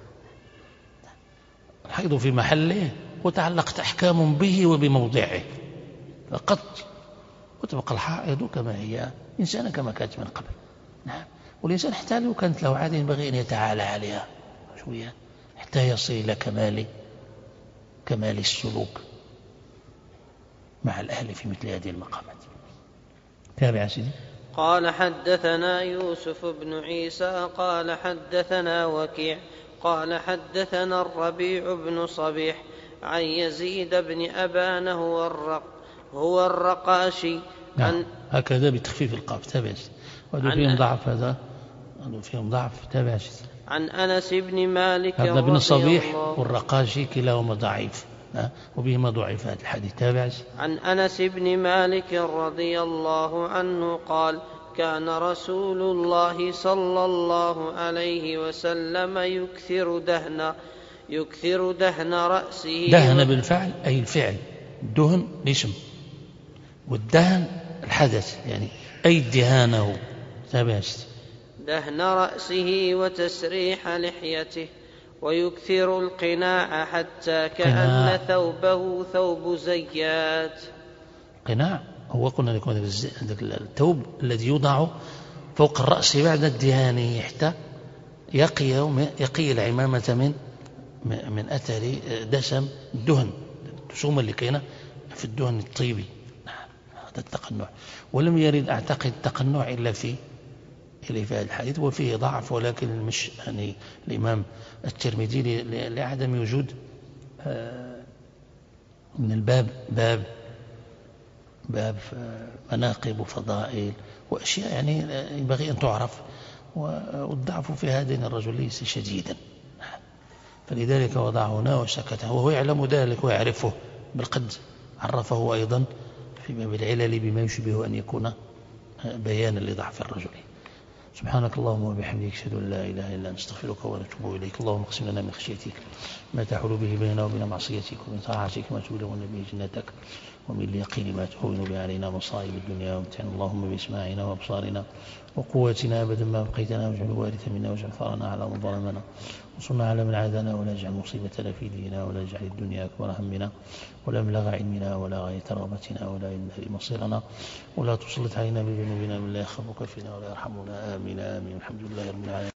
الحيض في محله وتعلقت أحكام به وبموضعه فقط، وتبقى الحائض كما هي إنسانة كما كانت من قبل. نعم. والإنسان حتى لو كانت له عادة ينبغي أن يتعالى عليها شوية حتى يصل إلى كمال السلوك مع الأهل في مثل هذه المقامات. تابع سيدي. قال حدثنا يوسف بن عيسى قال حدثنا وكيع قال حدثنا الربيع بن صبيح عن يزيد بن أبان هو الرقاشي. نعم. هكذا بتخفيف القاف. تابع. وهذا فيهم ضعف، هذا فيهم ضعف. تابع. عن أنس بن مالك هذا بن صبيح والرقاشي كلاهما ضعيف، وبهما ضعف هذا الحديث. تابع. عن أنس بن مالك رضي الله عنه قال: كان رسول الله صلى الله عليه وسلم يكثر دهن رأسه. دهن بالفعل أي الفعل، الدهن الاسم، والدهن الحدث يعني أي دهانه. تابع. دهن رأسه وتسريح لحيته، ويكثر القناع حتى كأن ثوبه ثوب زيات. قناع هو قلنا لكم الثوب الذي يوضع فوق الرأس بعد الدهان حتى يقي العمامة من أثر دسم الدهن، الدسوم اللي كاينه في الدهن الطيبي. هذا التقنع، ولم يرد أعتقد التقنع إلا في هذا الحديث، وفيه ضعف، ولكن مش يعني الإمام الترمذي لعدم وجود من الباب باب مناقب وفضائل وأشياء يعني ينبغي أن تعرف، والضعف في هذين الرجل ليس شديدا، فلذلك وضعه هنا وسكت، وهو يعلم ذلك ويعرفه، بل قد عرفه أيضا في باب العلل بما يشبه أن يكون بيانا لضعف الرجل. سبحانك اللهم وبحمدك، أشهد أن لا إله إلا أنت، نستغفرك ونتوب إليك. اللهم اقسم لنا من خشيتك ما تحول به بيننا وبين معصيتك، ومن طاعتك ما تبلغنا به جنتك، ومن اليقين ما تهون به علينا مصائب الدنيا، وامتعنا اللهم باسماعنا وابصارنا وقواتنا ابدا ما بقيتنا، واجعل الوارث منا واجعل ثارنا على من ظلمنا، وانصرنا على من عادانا، ولا تجعل مصيبتنا في ديننا، ولا تجعل الدنيا اكبر همنا ولا مبلغ علمنا ولا غاية رغبتنا ولا الى النار مصيرنا، ولا تسلط علينا بذنوبنا من لا يخافك فينا ولا يرحمنا. آمين آمين. الحمد لله رب العالمين.